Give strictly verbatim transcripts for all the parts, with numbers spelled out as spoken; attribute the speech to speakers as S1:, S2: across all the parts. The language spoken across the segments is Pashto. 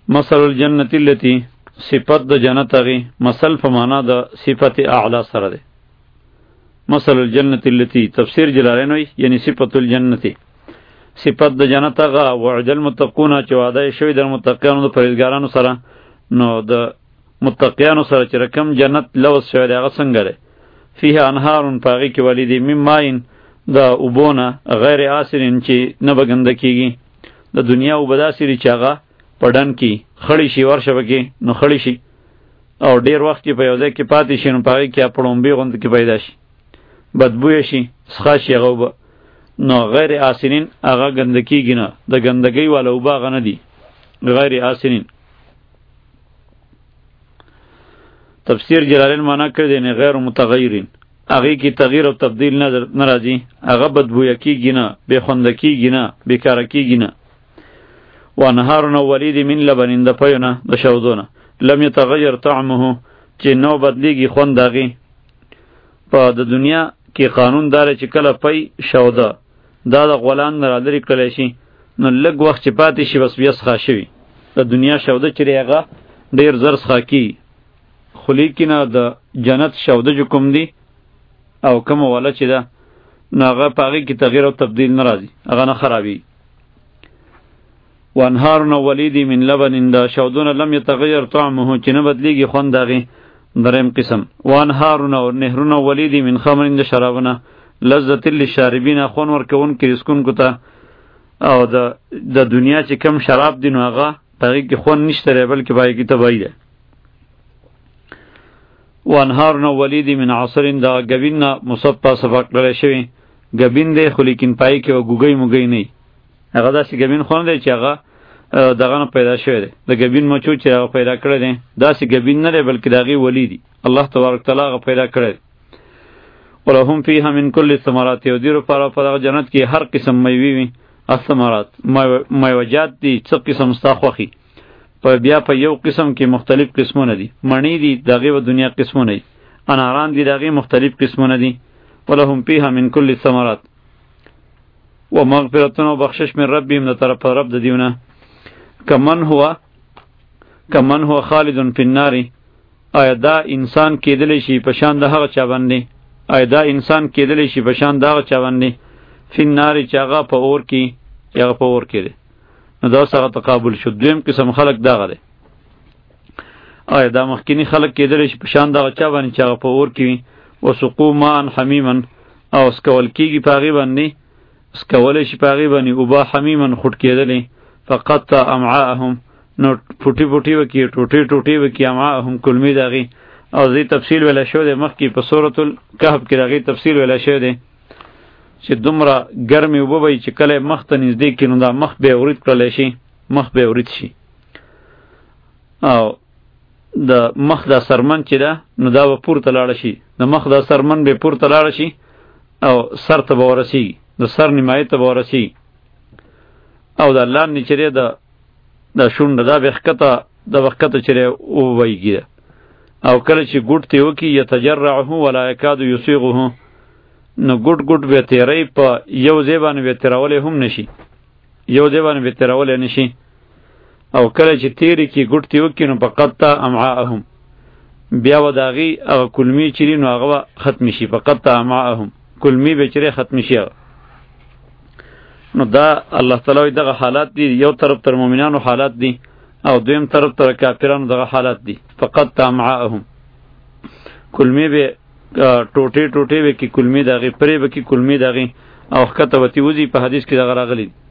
S1: مثل الجنة التي صفت د جنت هغې مثل په معنا د صفت اعلی سره دی. مثل الجنة التي تفسیر جلالین وی یعنی صفت الجنة صفت د جنت هغه وعد المتقون چې وعده یې شوی د متقیانو د پرهیزګارانو سره. نو د متقیانو سره چې رقم جنت لوث شوی دی هغه څنګه دی؟ فیه انهار په هغې کې ولی دی من ماین د اوبونه غیر آسرین چې نه به ګنده کېږي. د دنیا اوبه داسې دي چې هغه په ډنډ کې خړی شي ورشه پکې نو خړی شي او ډیر وخت کې په یو ځای کې پاتې شي نو په هغې کې پړومبې غوندې کې پیدا شي بدبویه شي څښا شي هغه اوبه. نو غیر آسنین هغه ګنده کېږي نه، د ګندګۍ والا اوبه هغه نه دي غیر آسنین. تفسیر جلالین معنا کړی دی نه غیر متغیرین، هغې کې تغییر او تبدیل نه راځي، هغه بدبویه کېږي نه، بې خونده کېږي نه، بېکاره کېږي نه. وانهارون ولید من لبن د پیونه د شودونه لم یتغیر طعمه چې نو بدلیږي خوند هغې. په د دنیا کې قانون داره چې کله پی شوده دا د غولان نه رالرې کړلی شي نو لږ وخت چې پاتې شي بس بیا څښا شوي. د دنیا شوده چې دی هغه ډېر زر څښا کېږي، خو لیکن د جنت شوده چې کوم دی او کومه واله چې ده نو هغه په هغې کې تغییر او تبدیل نه راځي، هغه نه خرابېږي. وانهارون ولیدی من لبن د شودونه لم یتغیر طعمه چې نه بدلیږي خوند هغې. دریم قسم وانهارون او نهرون ولیدی من خمر د شرابونه لذت للشاربین خوند ورکوونکي رسکونکو ته. او د د دنیا چې کم شراب دی نو هغه په هغې کې خوند نشته دی بلکې په هغې کې تباهي ده. وانهارون ولیدی من عصر د ګبین نه مصفا صفا کړلی شوي ګبین دی خو لیکن په هغې کې ګوګۍ موګۍ نه وي، هغه داسې ګبین خو نه دی چې هغه دغه نه پیدا شوی دی، د ګبین مچو چې هغه پیدا کړی دی داسې ګبین نه دی بلکې د هغې ولی دی، الله تبارک تعالی هغه پیدا کړی دی. ولهم فیها من کل الثمرات او دې لپاره په دغه جنت کې هر قسم میوې وي. الثمرات میوجات دي څه قسم ستا خوښي، په بیا په یو قسم کې مختلف قسمونه دي، مڼې دي د هغې په دنیا قسمونه دي، اناران دي د هغې مختلف قسمونه دي. ولهم فیها من کل الثمرات و مغفرتون و بخشش من ربهم د طرف رب د دیونه. کمن هو کمن هو خالدون فی النار آیا دا انسان کېدلی شي په شان د هغه چا باندې آیا دا انسان کېدلی شي په شان د هغه چا باندې فی النار چې هغه په اور کې هغه په اور کې دی. نو دا اوس هغه تقابل شو. دویم قسم خلق دغه دی، آیا دا مخکینی خلق کېدلی شي په شان د هغه چا باندې چې هغه په اور کې وي. وسقوا ماء حمیما او اسکول کېږي په هغې باندې اسکولی شي په هغې باندې اوبه حمیما خوټ کېدلی. فقطع امعاءهم نو پوټي پوټي وکي ټوټي ټوټي وکي امعاءهم کلمې د هغې. او زی تفصیل ویلی شوی دی مخکې په سورة الکهف کې د هغې تفصیل ویلی شوی دی چې دومره ګرمې اوبه به چې کله یې مخ ته نږدې کړي نو دا مخ به یې ورید کړلی شي، مخ به یې ورید شي. او د مخ دا سرمن چې ده نو دا به پورته لاړه شي، د مخ دا سرمن به پورته لاړه شي او سر ته به ورسېږي، د سر نیمایي ته به ورسېږي. او د لاندې چې دی د د شونډه دا به ښکته دا به ښکته چې دی وویږي ده. او کله چې ګوټ ترې وکړي یتجرعه ولا یکاد یصیغه نو ګوټ ګوټ به تیری په یو ځای باندې به تیرولی هم نشي، یو ځای باندې به تیرولی نشي. او کله چې تیرې کړي ګوټ ترې وکړي نو فقطع امعاءهم بیا به د هغې هغه کلمې چې دي نو هغه به ختمې شي، فقطع امعاءهم کلمې به چې دی ختمې شي هغه. نو دا الله تعالی وایي دغه حالات دي، یو طرف تر مؤمنانو حالات دي او دویم طرف تر کافرانو دغه حالات دي. فقطع امعاءهم کلمې به ټوټې ټوټې به کې کلمې د هغې پرې به کې کلمې د هغې او ښکته به ترې وځي. په حدیث کې دغه راغلي دي.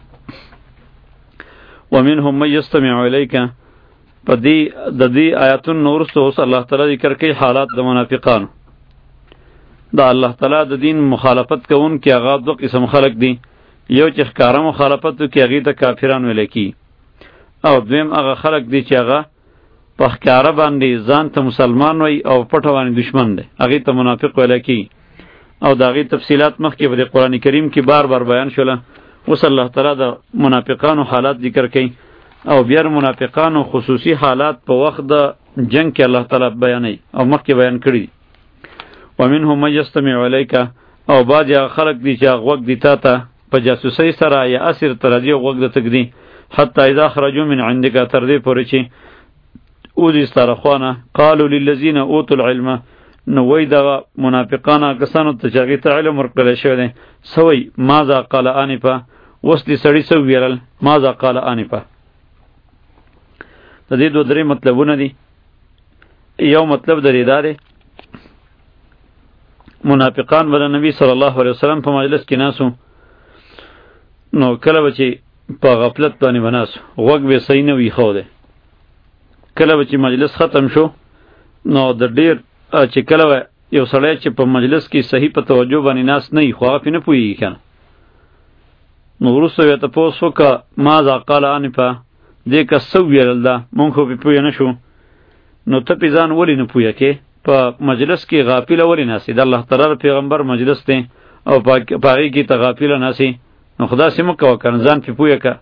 S1: ومنهم من یستمع الیک په دې د دې آیاتونو نه وروسته اوس الله تعالی ذکر کوي حالات د منافقانو. د الله تعالی د دین مخالفت کوونکي هغه دوه قسم خلق دي، یو چې ښکاره مخالفت وکړي هغې ته کافران ویلی کېږي، او دویم هغه خلق دی چې هغه په ښکاره باندې ځان ته مسلمان وایي او پټه باندې دشمن دی، هغې ته منافق ویلی کېږي. او د هغې تفصیلات مخکې په د قرآن کریم کې بار بار بیان شوله. اوس الله تعالی د منافقانو حالات ذکر کوي او بیا منافقانو خصوصي حالات په وخت د جنگ کې الله تعالی بیانوي او مخکې بیان کړي دي. ومنهم من یستمع الیک او بعضې هغه خلق دي چې هغه غوږ دي تا ته په جاسوسۍ سره یا اسر ته راځي او غوږ د تږدي. حتی اذا خرجوا من عندك تر دې پورې چې اوځي ستاره خوانه قالوا للذین اوتوا العلم نو وای دغه منافقانه کسانو ته چې هغې ته علم ورکړلی شوی دی سوی ماذا قال آنفا اوس دې سړي څه وویل ماذا قال آنفا د دې دوه درې مطلبونه دي یو مطلب د دې دا دی منافقان به د نبی صلی الله علیه وسلم په مجلس کې ناسو نو کله به چې په غفلت باندې به ناسو غوږ به صحیح نه وي ښه دی کله به چې مجلس ختم شو نو د ډېر چې کله یو سړی چې په مجلس کې صحیح په توجه باندې ناست نه وي خو هغه پرې نه پوهېږي که نه نو وروسته بیا تپوس وکړه ماذا قال آنفا دې کس څه وویل ده مونږ خو پرې پوه نه شو نو ته پرې ځان ولې نه پوهه کې په مجلس کې غافله ولې ناستې د الله تعالی پیغمبر مجلس دی او په هغې کې ته غافله ناستې نو خو داسې مه کوه که نه ځان پرې پوهه که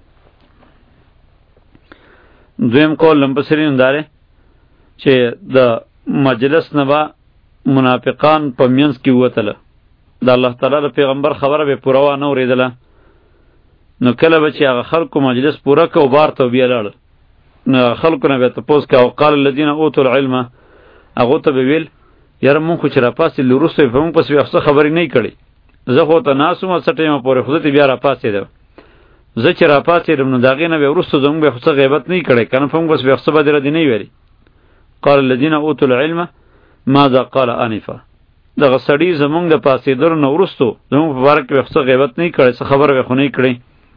S1: دویم قول لمپسرین دا دی چې د مجلس نه به منافقان په منځ کې ووتله د الله تعالی د پیغمبر خبره به پوره وانه اورېدله نو کله به چې هغه خلکو مجلس پوره که او بار ته بیا لاړل نو هغه خلکو نه به تپوس که او قال الذین اوتوا العلم هغو ته به ویل یاره مونږ خو چې راپاڅېدل وروسته یې په مونږ پسې څه خبرې نه یې کړې زه خو ته ناست وم څه ټایمه پورې خو زه بیا راپاڅېدم زه چې راپاڅېدم نو د هغې نه بیا وروسته زموږ بیا خو څه غیبت نه یې کړی که نه په مونږ پسې بیا خو څه بدې ردې نه یې ویلې قال الذین اوتوا العلم ماذا قال آنفا دغه سړي زمونږ د پاڅېدلو نه وروستو زمونږ په باره کې بیا خو څه غیبت نه یې کړی څه خبره بیا خو نه یې کړې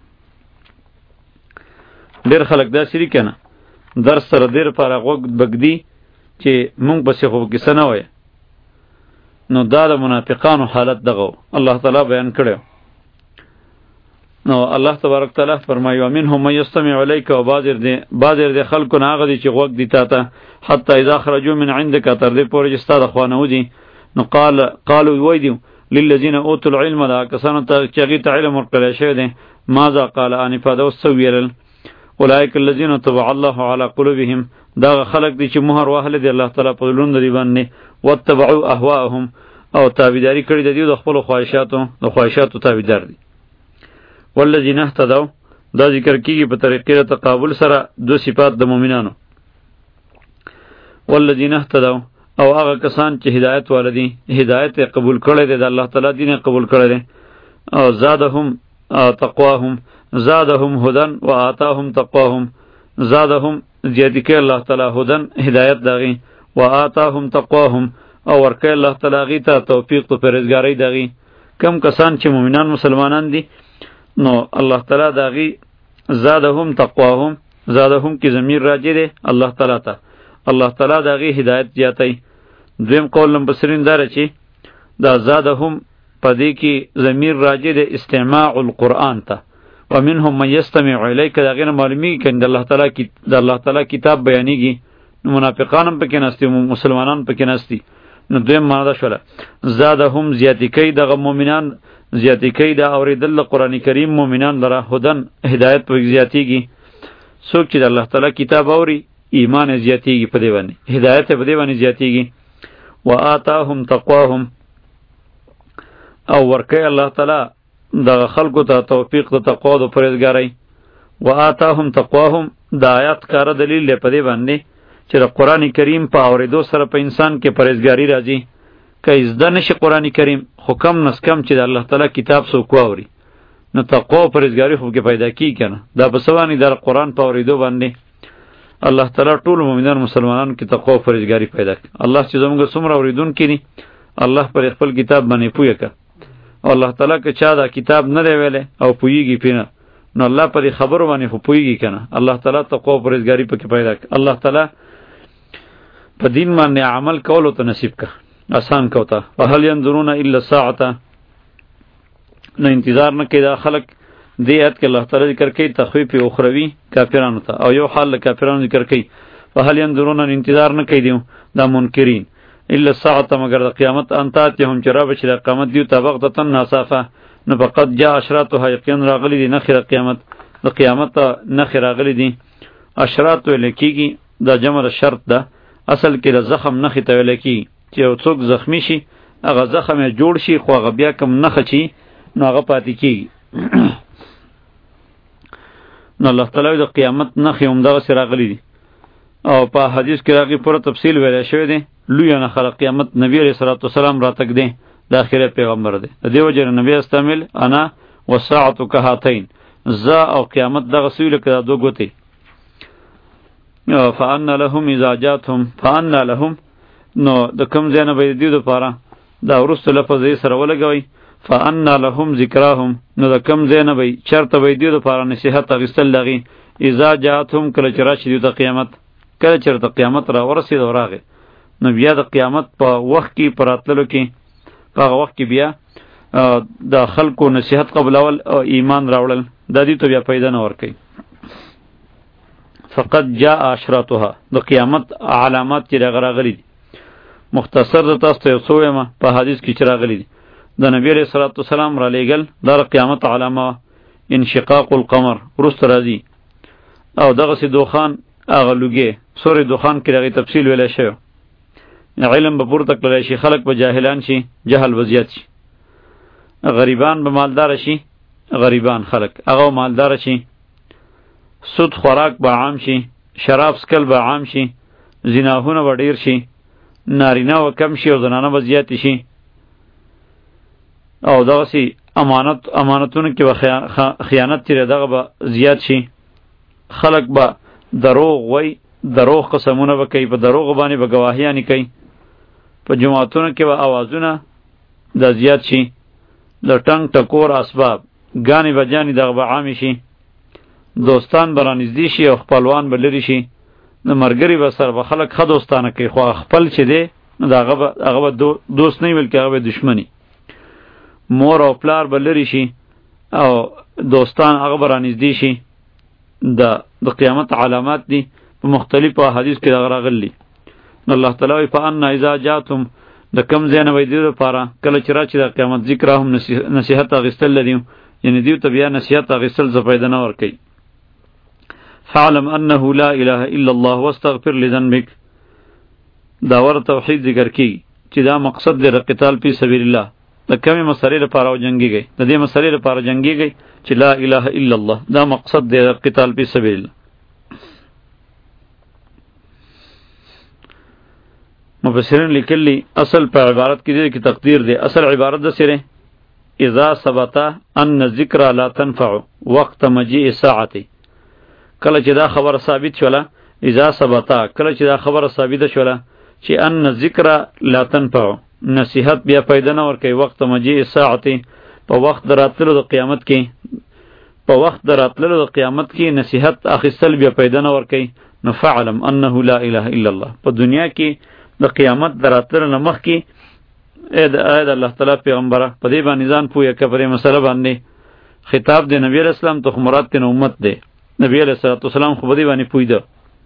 S1: ډېر خلک داسې دي که نه درس سره دې لپاره غوږ بږدي چې مونږ پسې خو کیسه نه وایه نو دا د منافقانو حالت دغه الله تعالی بیان کړی نو الله تبارک تعالی فرمایي ومنهم من یستمع الیک و بعضې د خلکو نه هغه دي چې غوږ دي تا ته حتی اذا خرجوا من عندک تر دې پورې چې ستا د خوا نه وځي نو قال قالوا وایي دي للذین اوتوا العلم دا کسانو ته چې هغې ته علم ورکړی شوی دی ماذا قال آنفا دا اوس څه ویلل اولئک الذین طبع الله علی قلوبهم دا خلق دي چې مهر واهله دی الله تعالی په زړونو دی باندې واتبعوا اهواءهم او تابعداري کړې د دې د خپل خواهشاتو د خواهشاتو تابعدار دي والذین اهتدوا دا ذکر کیږي په طریقې د تقابل سره دو صفات د مؤمنانو والذین اهتدوا او هغه کسان چې هدایت والدي هدایت قبول کړی دی د الله تعالی دین قبول کړی دی او زادهم تقواهم زادهم هدن و آتاهم تقواهم زادهم زیادی که الله تعالی هدن هدایت داغی و آتاهم تقواهم او ورکه الله تعالی غی ته توفیق تو پرهیزګاری داغی کم کسان چې مؤمنان مسلمانان دي نو الله تعالی داغی زادهم تقواهم زادهم کی ضمیر راجع دی الله تعالی ته الله تعالی داغی هدایت زیاتی دویم قول لمبسرین داره چې دا زادهم پدې کې ضمیر راجع دی استماع القرآن ته ومنهم من یستمع الیک دا غیر معلومی کین د الله تعالی کی د الله تعالی کتاب بیانیږي نو منافقان هم پکې نستی مسلمانان پکې نستی نو دویم معنا دا شوله زادهم زیاتی کوي دغه مؤمنان زیاتی کوي د اوریدل قرآن کریم مؤمنان لره هدن هدایت په زیاتیږي څوک چې د الله تعالی کتاب اوري ایمان زیاتیږي په دې باندې هدایت په دې باندې زیاتیږي وآتاهم تقواهم او ورکه الله تعالی دغه خلکو ته توفیق د تقوا او پرهیزګارۍ و آتاهم تقواهم د آیات کار دلیل دی په دې باندې چې د قرآن کریم په اورېدو سره په انسان کې پرهیزګاري راځي که زده نشي قرآن کریم خو کم نس کم چې د الله تعالی کتاب څوک واوري نو تقوا او پرهیزګاري خو کې پیدا کیږي که نه دا په څه باندې د قرآن په اورېدو باندې الله تعالی ټول مؤمنان مسلمانانو کې تقوا او پرهیزګاري پیدا کړي الله چې زموږ څومره اورېدونکي دي الله پر خپل کتاب باندې پوهه کړه او الله تعالی که چا دا کتاب نه دی ویلی او پوهیږي پرې نه نو الله په دې خبرو باندې خو پوهیږي که نه الله تعالی تقوا او پرهیزګاري پکې پیدا کړه الله تعالی په دین باندې عمل کولو ته نصیب که آسان کوته وهل ینظرون الا الساعة نو انتظار نه کوي دا خلک دې آیت کې الله تعالی ذکر کوي تخویف اخروی کافرانو ته او یو حال کافرانو ذکر کوي وهل ینظرون انتظار نه کوي دیو دا منکرین الا الساعة مگر د قیامت انتات هم چر بچ د قیامت دیو طبقه ناصافه نو فقط جاء اشراطها یقین راغلی دی نخره قیامت د قیامت نخره راغلی دی اشراط ولکیږي دا جمع شرط ده اصل کې د زخم نخې ته ویل کېږي چې یو څوک زخمی شي هغه زخم یې جوړ شي خو هغه بیا کوم نښه چې نو هغه پاتې کېږي نو الله تعالی د قیامت نښې همدغسې راغلي دي او په حدیث کې راغلي پوره تفصیل ویلی شوی دی لوی نه خلق قیامت نبی علیه صلات وسلام راتګ دی د آخرت پیغمبر دی د دې وجې نه نبی استعمل انا والساعة کهاتین زه او قیامت دغسې وي لکه دا دوه ګوتې فانا لهم اذا جاتهم فانا لهم نو د کوم ځای نه به د دې دپاره دا وروسته لفظ یې سره ولګوئ فانا لهم ذکراهم نو د کوم ځای نه به چېرته به یې دې دپاره نصیحت اخیستل د هغې اذا جاتهم کله چې راشي دوی ته قیامت کله چې ورته قیامت را ورسېد او راغی نو بیا د قیامت په وخت کې په راتللو کې په هغه وخت کې بیا د خلکو نصیحت قبلول او ایمان راوړل دا دې ته بیا پیدا نه ورکوي فقط جاء اشراطها د قیامت علامات چې هغه راغلي دي مختصر د تاسو ته یو څه ویمه په حدیث کې چې راغلي دي د نبی علیه صلات وسلام را لیږل دا د قیامت علامه انشقاق القمر وروسته راځي او دغسې دوخان هغه لوګې سورې دوخان کې د هغې تفصیل ویلی شوی علم به پورته کړلی شي خلک به جاهلان شي جهل به زیات شي غریبان به مالداره شي غریبان خلک هغه مالداره شي سود خوراک به عام شي شراب سکل به عام شي زناهونه به ډیر شي نارینه به کم شي او زنانه به زیاتې شي او دغسې امانت امانتونو کې به خیانت چې دغه به زیات شي خلک به دروغ وای دروغ قسمونه به کوي په دروغ باندې به ګواهیانې کوي په جماعتونو کې به اوازونه د زیات شي د ټنګ ټکور اسباب ګانې بجانې دغه به عامې شي دوستان به رانږدې شي او خپلوان به لرې شي د ملګري به سره به خلک ښه دوستانه کوي خو خپل چې دی نو د هغه به هغه به دوست نه وي بلکې هغه به دشمني مور او پلار به لرې شي او دوستان هغه به رانږدې شي د د قیامت علامات دي په مختلفو احادیث کې دغه راغلي نو الله تعالی وایي فانا اذا جاتهم د کوم ځای نه به یې دې دپاره کله چې راشي د قیامت ذکرهم نصیحت اخیستل لري یعنې دیو ته بیا نصیحت اخیستل څه فایده نه ورکوي فاعلم انه لا اله الا الله واستغفر لذنبك دا ور توحید ذکر کی چې دا مقصد دی د قتال فی سبیل الله د کومې مسلې لپاره وجنګیږئ د دې مسلې لپاره جنګیږئ چې لا اله الا الله دا مقصد دی د قتال فی سبیل الله مفسرین لیکلی اصل په عبارت کې دی کې تقدیر دی اصل عبارت د سره اذا ثبت ان ذکر لا تنفع وقت مجيء الساعه کله چې دا خبره ثابت شوله اذا ثبت کله چې دا خبره ثابت شوله چې ان ذکر لا تنفع نصیحت بیا پیدا نه ورکوي وقت مجيء الساعه په وخت دراتلو د قیامت کې په وخت دراتلو د قیامت کې نصیحت اخیستل بیا پیدا نه ورکوي نو فعلم انه لا اله الا الله په دنیا کې د قیامت دراتلو نه مخکې اې د اې د الله تعالی پیغمبره په دې باندې ځان پوهه که پرې مسله باندې خطاب د نبی علیه السلام ته خو مراد ترې امت دی نبی علیه الصلاة والسلام خو په دې باندې پوهېده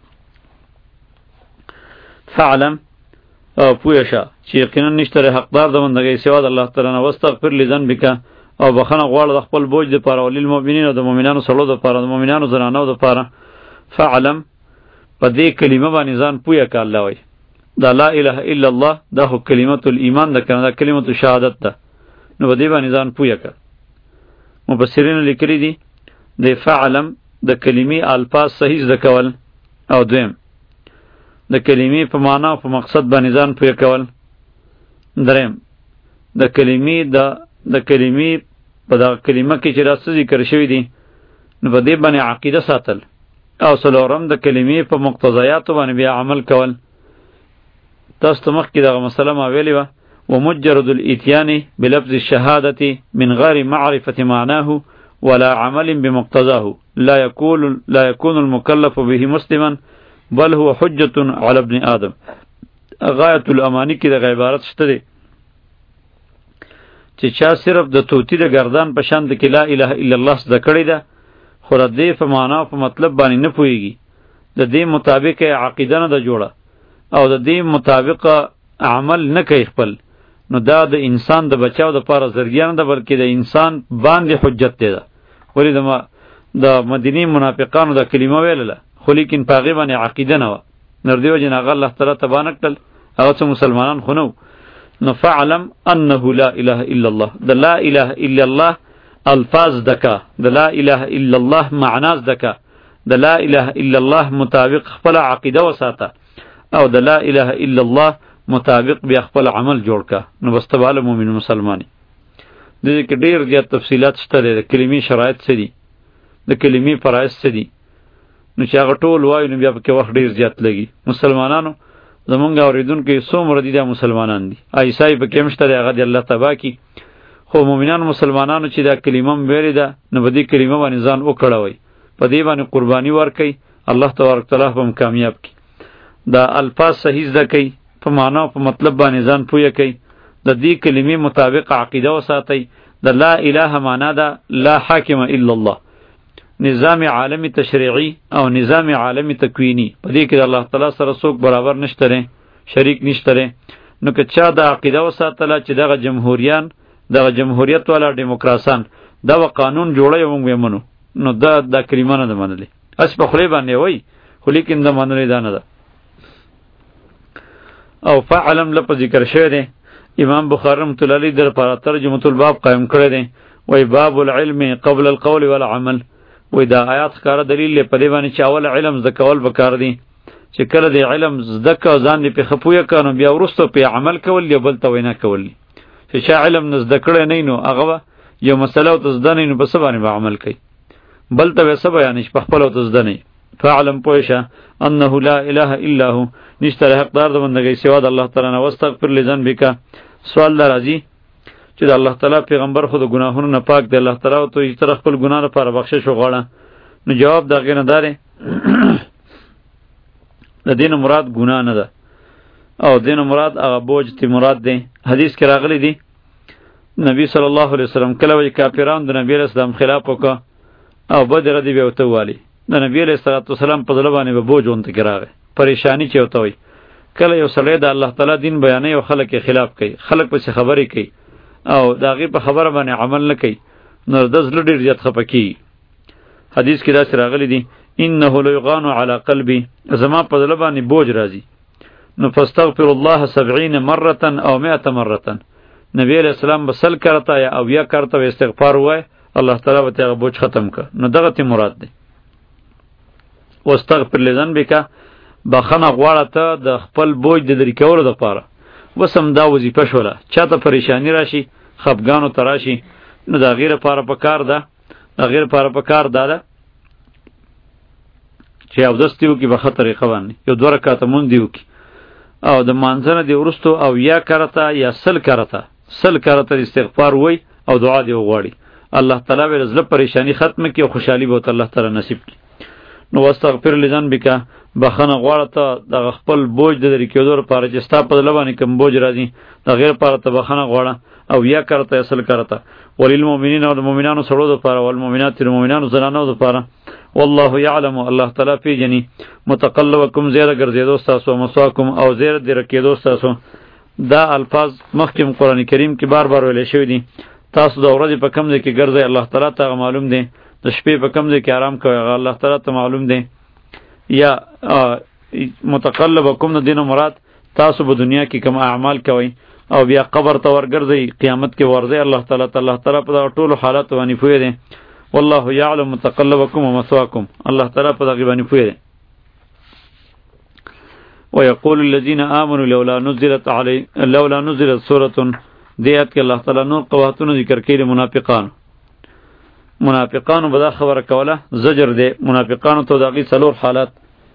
S1: فعلم پوهه شه چې یقینا نشته حقدار د بندګۍ سوا د الله تعالی نه واستغفر لذنبک او بخښنه غواړه د خپل بوج دپاره او للمؤمنین او د مؤمنانو سړو دپاره د مؤمنانو زنانو دپاره فعلم په دې کلمه باندې ځان پوهه که الله وایي دا لا اله الا الله دا خو کلمت الایمان ده کنه دا کلمت الشهادت ده نو په دې باندې ځان پوهه که مفسرین لیکلي دي د فعلم د کلمې الفاظ صحیح زده کول او دویم د کلمې په معنا او په مقصد باندې ځان پوهه کول دریم د کلمې د د کلمې په دغه کلمه کې چې دا څه ذکر شوي دي نو په دې باندې عقیده ساتل او څلورم د کلمې په مقتضیاتو باندې بیا عمل کول تاسو ته مخکې دغه مسله ما ویلې وه ومجرد الاتيان بلفظ الشهادة من غير معرفة معناه ولا عمل بمقتضاه لا يكون لا يكون المكلف به مسلما بل هو حجة على ابن آدم غایت الامانی کې دغه عبارت شته دی چې چا صرف د توتی د گردان په شان د کې لا اله الا الله زده کړې ده خو د دې په معنا او په مطلب باندې نه پوهېږي د دې مطابق عقیده نه ده جوړه او د دې مطابق عمل نه کوي خپل نو دا د انسان د بچاو د پاره ذریعہ نه ده بلکې د انسان باندې حجت دی ده ولې د د مدینی منافقانو د کلمه ویلله خو لیکن په هغې باندې عقیده نه وه نو دې وجې نه هغه الله تعالی تباه نه کړل هغه څه مسلمانان خو نه نو فعلم انه لا اله الا الله د لا اله الا الله الفاظ دکا د لا اله الا الله معناز دکا د لا اله الا الله مطابق خپل عقیده وساته او د لا اله الا الله مطابق بیا خپل عمل جوړ کا نو واستواله مؤمن مسلمانی. د دې کې ډیر زیات تفصیلات شته د کلمې شرایط څه دي د کلمې فرایض څه دي نو چې هغه ټول وایو نو بیا پکې وخت ډیر زیات لګي. مسلمانانو زمونږ اوریدونکو څومره دي د مسلمانان دي ایسای په کې مشته هغه دی الله تبا کی خو مؤمنان مسلمانانو چې دا کلمه ویلې ده نو په دې کلمه باندې ځان وکړوي په دې باندې قرباني ورکړي الله تبارک تعالی هم کامیاب کی. دا الفاظ صحیح ځکې په معنا او په مطلب باندې ځان پوهه کوي د دې کلمې مطابق عقیده وساتي. د لا اله معنا ده لا حاکم الا الله نظام عالمی تشریعی او نظام عالمی تکوینی په دې کې د الله تعالی سره څوک برابر نشته شریک نشته. نو که چا د عقیده وساتله چې دغه جمهوریان دغه جمهوریت والا دیموکراسان دا قانون جوړه یو موږ منو نو دا د کلمه نه منلې اس په خلی باندې وای خو لیکن د منلې دا نه ده. او فعلم لپاره ذکر شوی دی امام بخاری رحمۃ اللہ علیہ در پر ترجمه الباب قائم کړی دی وای باب العلم قبل القول والعمل وای دا آیات ښکاره دلیل په دې باندې چې اول علم زکول بکار دی چې کله دی علم زدک ځان دی په خپوی کانو بیا ورستو په عمل کول دی بل ته وینا کول چې شا علم نزدکړه نه نو هغه یو مسله او تزدنه نو په سبانه به عمل کوي بل ته وسه بیان په خپل او تزدنه فعلم پوښه انه لا اله الا هو نشته حقدار د بندګۍ سوا د الله تعالی نه واستغفر لذنبک سوال راځي چې د الله تعالی پیغمبر خود ګناهونو نه پاک دی الله تعالی او ته تر خپل ګناه لپاره بخښش وغواړه نو جواب دا غنه داره د دین مراد ګناه نه ده او دین مراد هغه بوج تی مراد دی. حدیث کې راغلی دی نبی صلی الله علیه وسلم کله وی کافرانو د نبی اسلام خلاف وکړه او بدر دی به وته والی د نبی علیہ الصلوۃ والسلام په ځل باندې به بوج اونته کراغه پریشانی چې وته وي کله یو سړی د الله تعالی دین بیانې او خلک خلاف کوي خلک په خبرې کوي او داغه په خبره باندې عمل نه کوي نو د زړه ډیر زیات خپکی. حدیث کې دا راغلی دی انه ليغان على قلبي زما په ځل باندې بوج راځي نو فاستغفر الله سبعين مره او مئة مره نبی علیہ السلام بسل کرتا یا او یا کرتا و استغفار وای الله تعالی به تیغه بوج ختم ک نو دغه تی مراد دی. واستغفر لذنبک بخنه غواړه ته د خپل بوج د لري کولو د پاره وسم دا وظیفه شوله چاته پریشانی راشي خفګانو تراشي نو دا غیره پاره پکار ده دا غیره پاره پکار ده چې او دستیو کې به خطرې خواني یو دوه رکعات مونږ دیو کې او د مانځنه دی ورستو او یا کرتا یا سل کرتا سل کرتا استغفار وای او دعا دی وغواړي الله تعالی به زړه پریشانی ختم کی او خوشحالي به الله تعالی نصیب کی. نو واستغفر لذنبک بخنه غواړه ته د خپل بوج د لري کېدو لپاره چې ستا په لبانې کوم بوج راځي د غیر لپاره ته بخنه غواړه او یا کرتا اصل کرتا وللمؤمنین او د مؤمنانو سره د لپاره او المؤمنات د مؤمنانو زنانو د لپاره والله یعلم الله تعالی پیجنی متقلبکم زیره ګرځیدو تاسو مسواکم او زیره در کېدو تاسو. دا الفاظ مخکې قرآن کریم کې بار بار ویل شوی دي تاسو د ورځې په کم ځای کې ګرځئ الله تعالی ته معلوم دی د شپې په کم ځای کې آرام کوئ الله تعالی ته معلوم دی. یا متقلبکم د دین مراد تاسو په دنیا کې کوم اعمال کوئ او بیا قبر ته ورګرځئ قیامت کې ورځئ الله تعالی ته الله تعالی په ټولو حالات باندې پوهه دی. والله يعلم متقلبكم ومثواكم الله تعالی په دغه باندې پوهه. ويقول الذين آمنوا لولا نزلت علي لولا نزلت سورة دیات کې الله تعالی نور قواتونو ذکر کړي منافقان منافقانو به دا خبره کوله زجر دی منافقانو ته دغه څلور حالات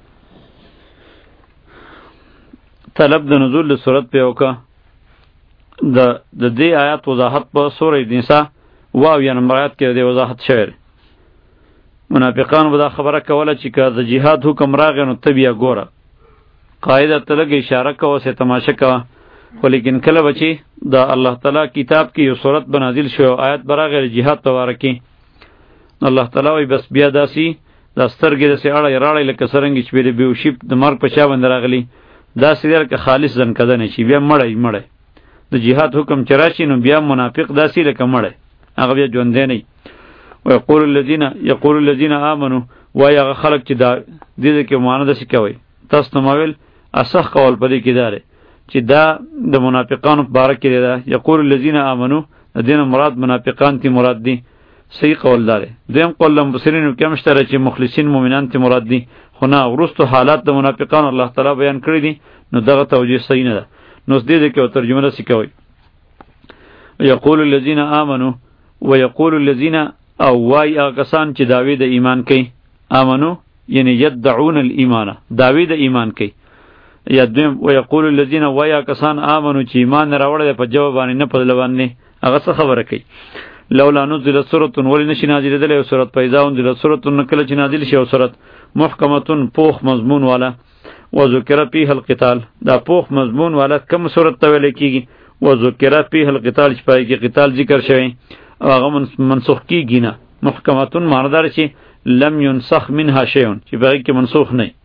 S1: طلب د نزول سورت په وکا د د دې آیات وضاحت په سورې نساء واو یا نمبر آیات کې د وضاحت شوی. منافقان به دا خبره کوله چې که د جهاد حکم راغی نو ته بیا ګوره قاعده ته لږ اشاره کوه سه تماشه کوه خو لیکن کله به چې د الله تعالی کتاب کې یو صورت به نازل شو آیات به راغی جهاد ته وارکې الله تعالی وایي بس بیا داسې دا سترګې داسې اړه راړی لکه څرنګه چې د بیهوشي د مرګ په چا باندې راغلی داسې دی لکه خالص ځنکده نه شي بیا مړی مړی د جهاد حکم چې راشي نو بیا منافق داسې لکه مړی هغه بیا ژوندی نه وي. ویقول الذین یقول الذین آمنوا وایي هغه خلک چې دا دې کې معنا داسې کوي تاسو ته ما ویل اصح قول په دې کې دا دی چې دا د منافقانو په باره کې دی دا یقول الذین آمنوا د دې نه مراد منافقان تی مراد دي صحیح قول داره. دویم قول مفسرینو کې مشتره چې مخلصین مؤمنان ته مراد دي، خو نه ورستو حالات د منافقان الله تعالی بیان کړی دي، نو دغه توجیه صحیح نه ده. نو دې کې ترجمه راسي کوي یقول الذين آمنوا ويقول الذين او وای کسان چې داوی د ایمان کوي، آمنو یعنی یدعون الایمان، داوی د ایمان کوي. یا دویم ويقول الذين وای کسان آمنو چې ایمان راوړل په جواب باندې نه په لوانه هغه څه خبره کوي. لولا نزلت سورة ولن نشي نازل دل یو سورت پیدا انزلت سورة نکله چې نازل شي یو سورت محکمتون پوخ مضمون والا و ذکر فیها القتال، دا پوخ مضمون والا کوم سورت ته ویل کیږي و ذکر فیها القتال چې پای کې قتال ذکر شوی او هغه منسوخ کیږي نه. محکمتون معنی دار چې لم ينسخ منها شیء، چې پای کې منسوخ نه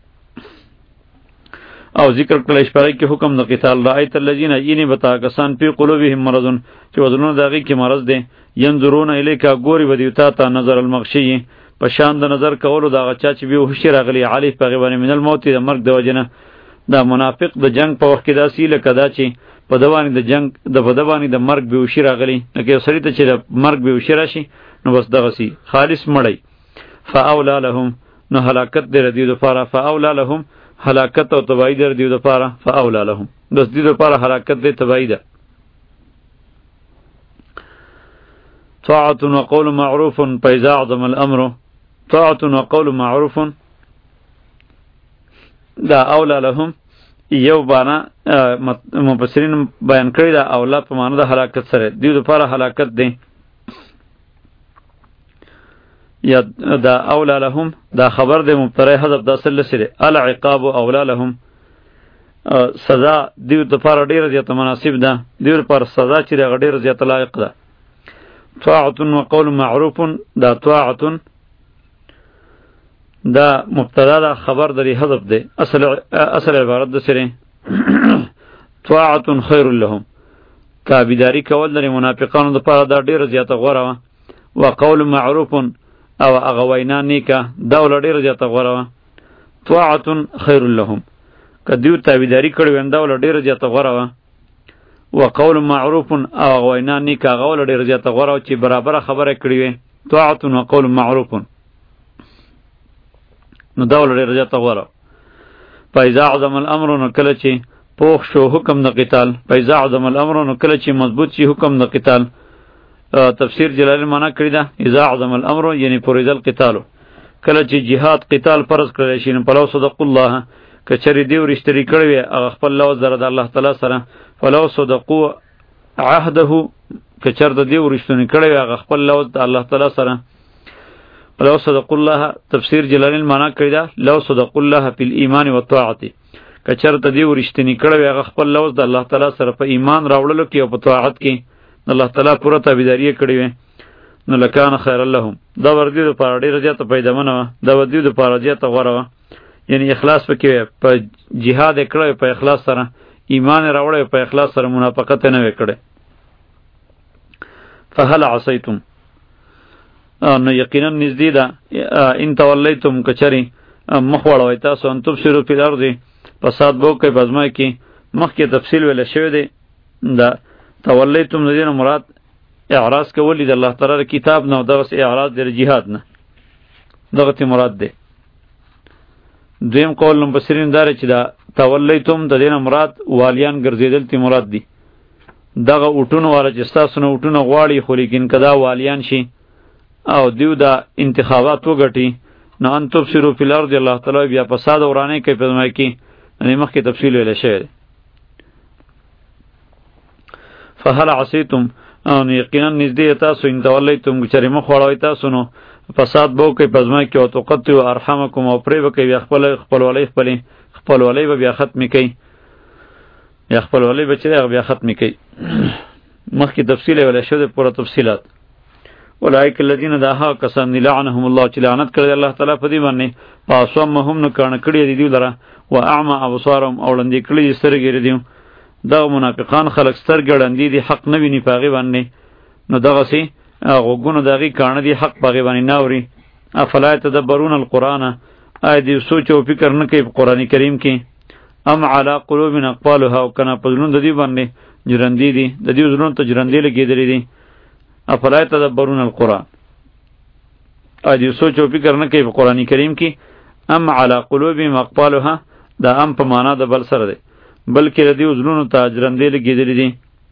S1: او ذکر کله شپږ کې حکم د قتال. رایت الذین یعنی بتا کسان په قلوبهم مرض چې وزنونه دغه کې مرض دي، ينظرون الیکا ګوري ودیوتا ته نظر المغشی په شان د نظر کولو دا غچا چې به هوښ راغلی علی په غوانه من الموت د مرګ د وجنه. دا منافق د جنگ په وخت کې دا سیله کدا چې په دوانی د جنگ د په دوانی د مرګ به هوښ راغلی، لکه سړی ته چې د مرګ به هوښ راشي نو بس دغه سی خالص مړی. فاولا لهم نو هلاکت دې ردی د فاره، فاولا لهم هلاکت او تباہی در دیو د پاره، فاولا لهم بس دې د پاره هلاکت دې تباہی ده. طاعة وقول معروف فإذا عظم الأمر، طاعة وقول معروف دا اولا لهم یو بانا مفسرین بیان کړی دا اولا په معنی د هلاکت سره دیو د پاره هلاکت دی. یا دا اولا لهم دا خبر دی مبتدا حذف دا سره سره العقاب اولا لهم سزا دیو د پاره ډیر زیات مناسب ده، دیو پر سزا چې د ډیر زیات لایق ده. طاعة وقول معروف دا طاعة دا مبتدا دا خبر دری حذف ده، اصل اصل عبارت ده سره طاعة خیر لهم، تابعداری کول د منافقانو د پاره دا ډیر زیات غوړه و. وقول معروف او اغوینا نیکا دا ول ډیر زیات غوړه و. طاعة خیر لهم کدیو تابعداری کړي وندا ول ډیر زیات غوړه و. وقول معروف او اغوینا نیکا غول ډیر زیات غوړه چې برابر خبره کړي وي. طاعة وقول معروف نو دا ول ډیر زیات غوړه. فاذا عظم الامر نو کله چې پوخ شو حکم د قتال، فاذا عظم الامر نو کله چې مضبوط شي حکم د قتال. تفسیر جلال معنا کړی دا اذا عظم الامر یعنی فرض القتال، کله چې jihad قتال فرض کړی شي نو فلو صدق الله کچری دیو رښتری کړی وي هغه خپل لوز در د الله تعالی سره، فلو صدقوا عهده کچر د دیو رښتونی کړی وي هغه خپل لوز د الله تعالی سره. لو صدق الله تفسیر جلال معنا کړی دا لو صدق الله فی الایمان والطاعه، کچر د دیو رښتونی کړی وي هغه خپل لوز د الله تعالی سره په ایمان راوړلو کې او په طاعت کې الله تعالی پوره تابعداري کړی وي نو لکان خیر لهم دا وردی د پاره ډیر زیاته پیدامنه دا وردی د پاره زیاته غوړه، یعنی اخلاص پکې په jihad کړی په اخلاص سره، ایمان راوړی په اخلاص سره، منافقت نه وکړي. فهل عصیتم نو یقینا نزدې ده ان تولیتم کچری مخوړوي تاسو ان تبصروا فی الارض فساد بو کوي بزما کې مخکې تفصیل ویل شوی دی. دا تولیتم د دې مراد اعراض کول د الله تعالی کتاب نه، دا اوس اعراض د jihad نه، دغه ته مراد دی. دویم قول مفسرین دار چې دا تولیتم د دې مراد والیان ګرځیدل تی مراد دی. دغه اوټونو والا چې تاسو نه اوټونه غواړي خو لیکن کدا والیان شي او دیو دا انتخابات وګټي نو ان تبصروا فی الارض الله تعالی بیا فساد ورانه کوي په ځمکه کې، نه مخکې تفصیل ویل شوی. فهل عصیتم ان یقینا نزدې تاسو ان تولیتم چې مخ وړوي تاسو نو فساد بو کوي په ځمکه کې او تقطعوا ارحامکم او پرې وکوي خپل خپل ولای خپل خپل ولای بیا ختم کوي یا خپل ولای بچي بیا ختم کوي. مخکې تفصیل ویل شوی پوره تفصیلات. اولئک الذین دها کسان لعنهم الله چې لعنت کړی الله تعالی په دې باندې، پاسومهم نو کړه کړی دی دوی لره و اعمى ابصارهم او لندې کړی سترګې دی. دا منافقان خلق سترګړندې دي حق نه ویني پاغي باندې، نو دغه سي غوګونو دغه کانه دي حق پاغي باندې ناوري. افلا تدبرون القرآن آی دی سوچ او فکر نه کوي په قران کریم کې. ام علی قلوبنا اقفالها او کنا پزلون د دې باندې جرندې دي، د دې زلون ته جرندې لګېدلې دي. افلا تدبرون القرآن او دې سوچ او فکر نه کوي په قرآن کریم کې ام علی قلوبهم اقفالها دا ام په معنا د بل سره دی بلکې د دې زړونو ته جرندې لګېدلې دي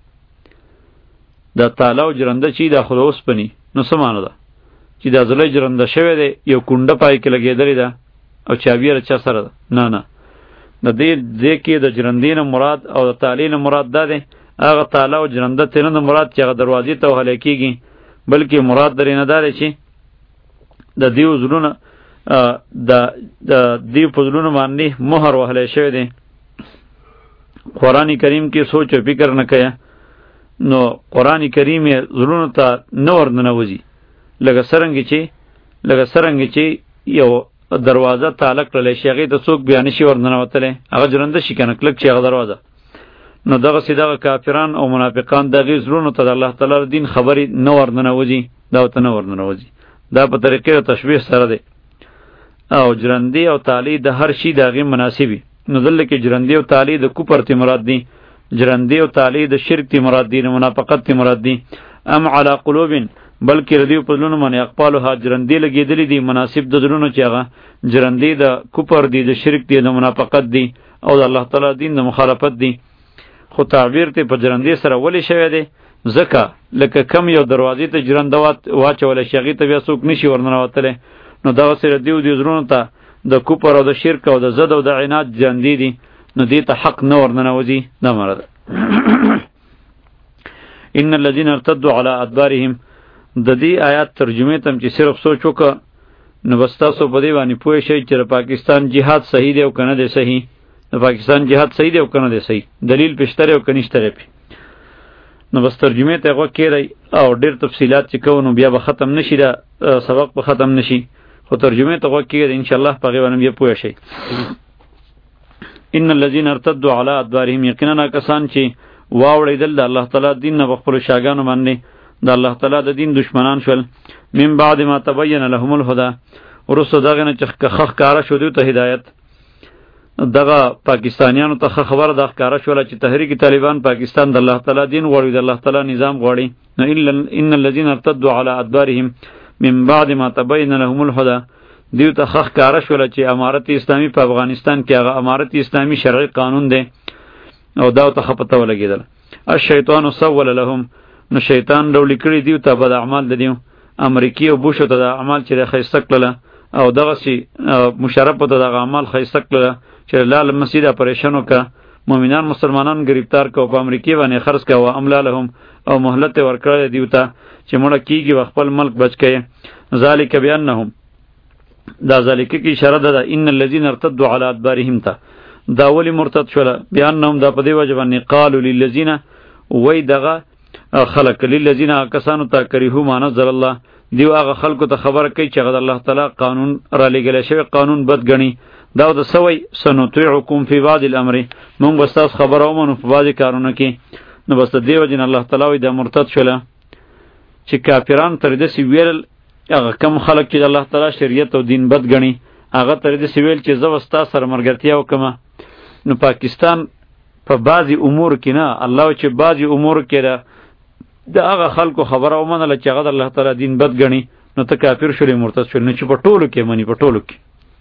S1: دا تاله او جرنده چې دا خو د اوسپنې نو څه معنا ده چې دا زړه جرنده شوی دی یو کونډه پای کې لګېدلې ده او چابي یې چا سره ده نه نه د دې ځای کې د جرندې نه مراد او د تالې نه مراد دا دی هغه تاله او جرنده ترې نه مراد چې هغه دروازې ته وهلی کېږي بلکې مراد درې نه دا دی چې د دې زړونه د دې په زړونو باندې مهر وهلی شوی دی قرآن کریم کې سوچ او فکر نه کوي نو قرآن کریم یې زړونو ته نه ورننوځي لکه څرنګه چې لکه څرنګه چې یو دروازه تاله کړلی شي هغې ته څوک بیا نشي ورننوتلی هغه جرنده شي که نه کلک شي هغه دروازه نو دغسې دغه کافران او منافقان د هغې زړونو ته د الله تعالی دین خبرې نه ورننوځي دا ورته نه ورننوځي دا په طریقې د تشبیه سره دی او جرندې او تالې د هر شي د هغې مناسبي نو دلته کې جرندې او تالې د کفر تی مراد دي جرندې او تالې د شرک تی مراد دي د منافقت تی مراد دي ام علی قلوب بلکې ردیو په زړونو باندې اقفالها جرندې لګېدلې دي مناسب د زړونو چې هغه جرندې د کفر دي د شرک دي د منافقت دي او د الله تعالی دین د مخالفت دي خو تعبیر ته په جرندې سره ولې شوی دی ځکه لکه کم یو دروازې ته جرنده واچولی شي هغې ته بیا څوک نشي ورننوتلی نو دغسې ردیو دې زړونو ته د کفر او د شرک او د ضد او د عناد جرندې دي نو دې ته حق نه ورننوځي دا معنا ده ان الذين ارتدوا على ادبارهم د دې آیات ترجمه تم چې صرف سوچ وکړه نو بس تاسو په دې باندې پوه شئ چې پاکستان جهاد صحیح دی او کنه دی صحیح د پاکستان جهاد صحیح دی او کنه دی صحیح دلیل پېشتره او کنيشتره پی نو بس ترجمه ته غوږ کېږئ او ډېر تفصیلات چې کوو نو بیا به ختم نشي دا سبق به ختم نشي خو ترجمه ته غوږ کېږئ انشاءالله په هغې باندې بیا پوه شئ ان الذين ارتدوا على ادبارهم یقینا کسان چې واوړېدل د الله تعالی دین نه په خپلو شاګانو باندې د الله تعالی د دین دشمنان شول من بعد ما تبین لهم الهدى وروسته دغه نه چې ښه ښکاره شو دوی ته هدایت دغه پاکستانیانو ته خبره د ښکاره شوله چې تحریک طالبان پاکستان د الله تعالی دین غواړي د الله تعالی نظام غواړي نو ان الذين ارتدوا على ادبارهم من بعد ما تبین لهم الهدى دیو ته خخ کاره شوله چې امارت اسلامی په افغانستان کې هغه امارت اسلامی شرعي قانون دی او دا ته خپته ولګیدل الشیطان سول لهم نو شیطان ډول کړي دیو ته بد اعمال د دیو امریکای او بوش ته د اعمال چې خیسته کړله او دغه سي مشرف ته د اعمال خیسته کړله چې لال مسجد اپریشن وکړه مؤمنان مسلمانان گرفتار کو په امریکای باندې خرڅ کاوه املالهم او مهلت ورکړه دیو ته چې مړه کیږي خپل ملک بچ کړي ذالک بانهم دا ذالک کی اشاره ده ان الذين ارتدوا على ادبارهم ته دا ولی مرتد شول بیانهم دا په دی وجه باندې قالوا للذين وای دغه خلق للذين کسانو ته کریهو ما نزل الله دیو هغه خلکو ته خبر کوي چې غد الله تعالی قانون را لګل شوی قانون بد غني دا د سوي سنطيعكم في بعض الامر مونږ واستاس خبرو مونږ په بعضی کارونه کې نو بس دیو جن الله تعالی وای دا مرتد شول چې کافران تر دې سی ویل هغه کم خلک چې الله تعالی شریعت او دین بد غني هغه تر دې سی ویل چې زو واستا سره مرګرتیا وکما نو پاکستان په بعضی امور کې نه الله چې بعضی امور کې دا هغه خلکو خبره ومنله چې هغه الله تعالی دین بد غني نو ته کافر شولې مرتد شولې نه چې په ټولو کې منی په ټولو کې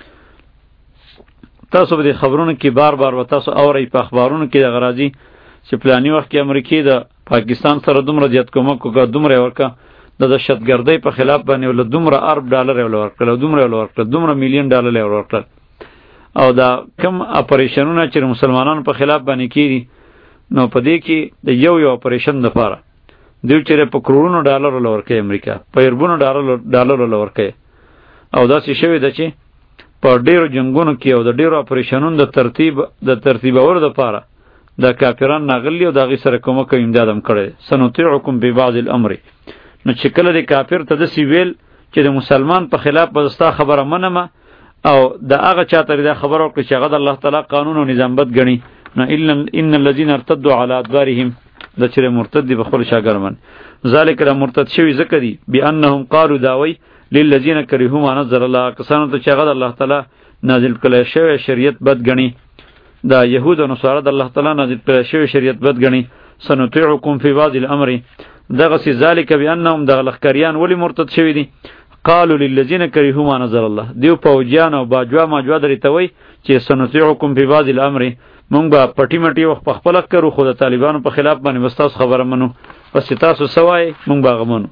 S1: تاسو به خبرونه کې بار بار و تاسو اورئ په اخبارونو کې د غرازي چې پلاني وخت کې امریکای د پاکستان سره دومره زیات کومک وکړ دومره ورکا د دهشتګردۍ په خلاف باندې ول دومره ارب ډالر ورکړل دومره ورکړل دومره میلیون ډالر ورکړل او دا کم اپریشنونه چې مسلمانانو په خلاف باندې کیږي نو په دې کې د یو یو اپریشن لپاره دوی چې په کروڑونو ډالر ورکړي امریکا په اربونو ډالر ډالر ورکړي او دا څه شوی د چې په ډیرو جنگونو کې او د ډیرو اپریشنونو د ترتیب د ترتیبولو لپاره د کافرانو ناغلی او د غي سره کومه کوم امدادم کړي سنطيعكم ببعض الامر نو چې کله د کافر ته د سی ویل چې د مسلمان په خلاف بستا خبره منمه او د هغه چاته د خبر او چې هغه د الله تعالی قانون او نظام بد غني نو الا ان الذين ارتدوا على ادبارهم د چره مرتد دی بخول شاګرمن ذالک را مرتد شوی ذکر دی بانهم قالوا داوی للذین کرهوا ما نزل الله کسانو ته چې هغه د الله تعالی نازل کړی شوی شریعت بد غني دا يهود او نصارا د الله تعالی نازل کړی شوی شریعت بد غني سنطيعكم في بعض الامر دغه سي ذالک بانهم د لخکریان ولی مرتد شوی دی قالوا للذین کرهوا ما نزل الله دیو پوجیان او باجوا ماجوا درې ته وای چې سنطيعكم في بعض الامر مونږ به پټی مټی وخت په خپل کړو خو د طالبانو په خلاف باندې مستاس خبره منو پس تاسو سوای مونږ به غمنو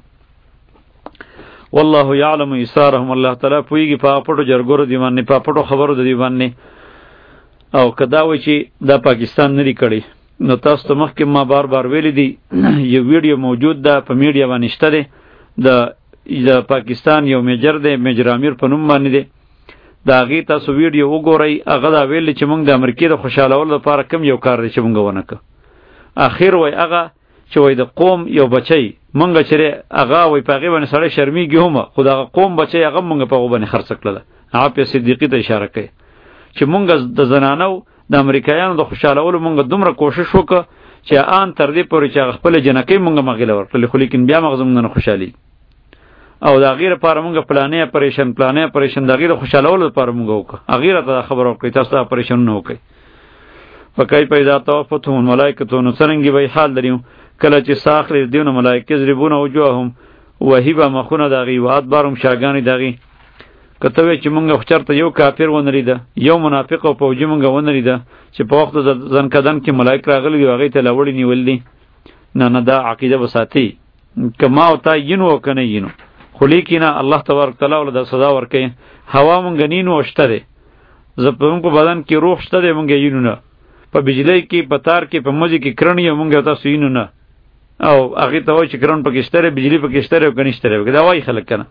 S1: والله يعلم اسرارهم الله تعالی پویږي په پټو جرګورو دی باندې په پټو خبرو دی باندې او کدا و چې دا پاکستان نه دی کړی نو تاسو ته مخکې ما بار بار ویلی دی یو ویډیو موجود ده په میډیا باندې شته دی د د پاکستان یو میجر دی میجر امیر په نوم باندې دی دا غي تاسو ویډیو وګورئ هغه دا ویل چې موږ د امریکای د خوشالولو لپاره کم یو کار دی چې موږ ونه کړ اخر وای هغه چې وای د قوم یو بچی موږ چې هغه وای پاغي باندې سره شرمېږي هم خو دا قوم بچی هغه موږ په غوبنه خرڅ کړل هغه په صدیقی ته اشاره کوي چې موږ د زنانو د امریکایانو د خوشالولو موږ دومره کوشش وکړ چې آن تر دې پورې چې خپل جنکې موږ مغله ورکړل خو لیکن بیا مغزم نه خوشالي او دا غیر لپاره موږ پلانې اپریشن پلانې اپریشن دا غیر خوشالولو لپاره موږ وکړ غیر ته خبر ورکړی تاسو اپریشن نه وکړي فکای پیدا توفتهم الملائکه نو څنګه وی حال دریو کله چې ساخر دیونه ملائکه زریبونه وجوههم وهبه مخونه دا غي واد بارم شاګانی دا غي کته وی چې موږ خچرته یو کافر ونریده یو منافق او پوجي موږ ونریده چې په وخت ځن کدن کې ملائکه راغلي دی هغه ته لوړی نیول دي نه نه دا عقیده وساتي کما او تا یینو کنه یینو خو لیکینا الله تبارک تعالی ول د صدا ورکې هوا مونږ نینو شته ده زپون په بدن کې روح شته ده مونږ یینو نه په بجلی کې په تار کې په موزي کې کرنی مونږ تاسو یینو نه او هغه ته وای چې کرن په کې شته بجلی په کې شته او کنيشته دا وای خلک کنه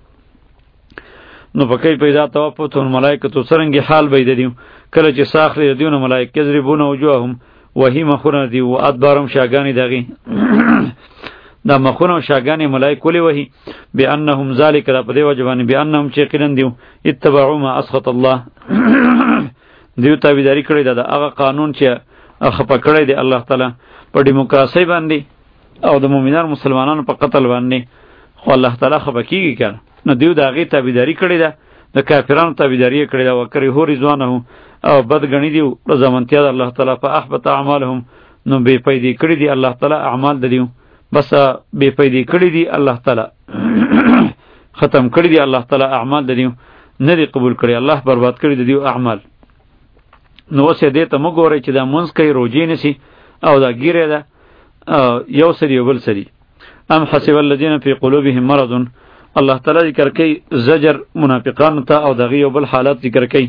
S1: نو په کې پیدا توفتون ملائکه تو څنګه حال بيد دي کله چې ساخره دیونه ملائکه زریبونه وجوههم وهي مخونه دی او ادبارم شاګانی دغه دا مخونه شاګانی ملائکه ولي وهي بانهم ذلك دا په دی وجبانی بانهم چې قرن دیو اتبعوا ما اسخط الله دیو تابعداري کړی دا هغه قانون چې خپه کړی دی الله تعالی په دیموکراسي باندې او د مؤمنانو مسلمانانو په قتل باندې خو الله تعالی خپه کیږي کنه نو دیو دا هغه تابعداري کړی دا د کافرانو تابعداري کړی دا وکړي هو رضوانه او بدګنی دیو رضامندیا د الله تعالی په احبط اعمالهم نو بے پیدي کړی دی الله تعالی اعمال دیو بس بے پیدي کړی دی الله تعالی ختم کړی دی الله تعالی اعمال دیو نه دی قبول کړی الله برباد کړی دی اعمال نو وسه دې ته مګورې چې دا منځ کوي روجې نسی او دا ګیره ده یو سری بل سری ام حسب الذين في قلوبهم مرض الله تعالی ذکر کوي زجر منافقانو ته او دغه یو بل حالت ذکر کوي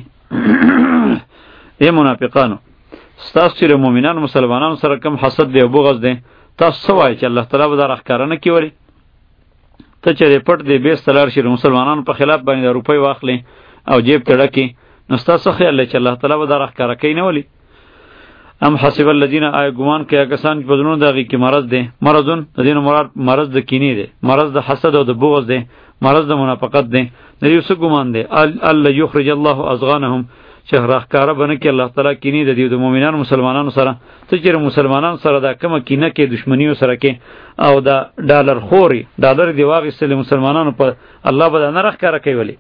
S1: اے منافقانو تاسو چې مؤمنان مسلمانانو سره کم حسد دی او بغض دی تاسو سوای چې الله تعالی به دا راخکارنه کوي ته چې پټ دی به ستلار شي مسلمانانو په خلاف باندې روپۍ واخلې او جیب تړکی نو تاسو خیال لرئ چې الله تعالی به دا راخکاره کوي نه ولی ام حسب الذين آی ګمان کوي کسان چې بدنونو دغه کې مرض دی مرضون د دین مراد مرض د کینې دی مرض د حسد او د بغض دی مرض د منافقت دی د یو څه ګمان دی الله یخرج الله اذغانهم چې راخکاره بنه کې الله تعالی کینې د دې د مؤمنانو مسلمانانو سره ته چې مسلمانانو سره دا کومه کینه کې دښمنیو سره کې او دا ډالر خوري ډالر دی واغستل مسلمانانو په الله به نه راخکاره کوي ولی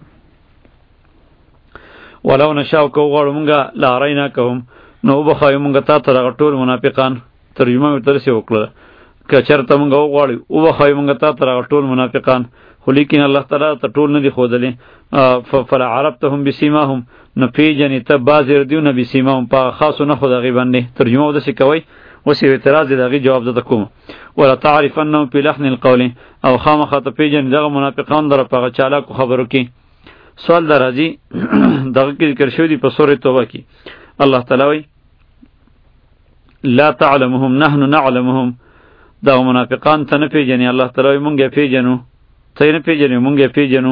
S1: ولو نشاو کو غواړو مونږه لارینا کوم نو وبخایو مونږ ته تر ټول منافقان ترجمه ورته وکړه که چرته مونږ وغواړو وبخایو مونږ ته تر ټول منافقان خو لیکن الله تعالی ته ټول نه دی خودلې فلا عرفتهم بسیماهم نو پیجنې ته باز دیو نه بسیماهم په خاصو نه خدای باندې ترجمه ودسې کوي وسی اعتراض دغه جواب ده کوم ولا تعرفنهم في لحن القول او خامخه ته پیجن دغه منافقان در په چالاکو خبرو کې سوال درازي دغه کې ذکر شوی دی په سورې توبه کې الله تعالی وی لا تعلمهم نحن نعلمهم دا منافقان ته نه پیژني الله تعالی مونږ یې پیژنو ته نه پیژنې مونږ یې پیژنو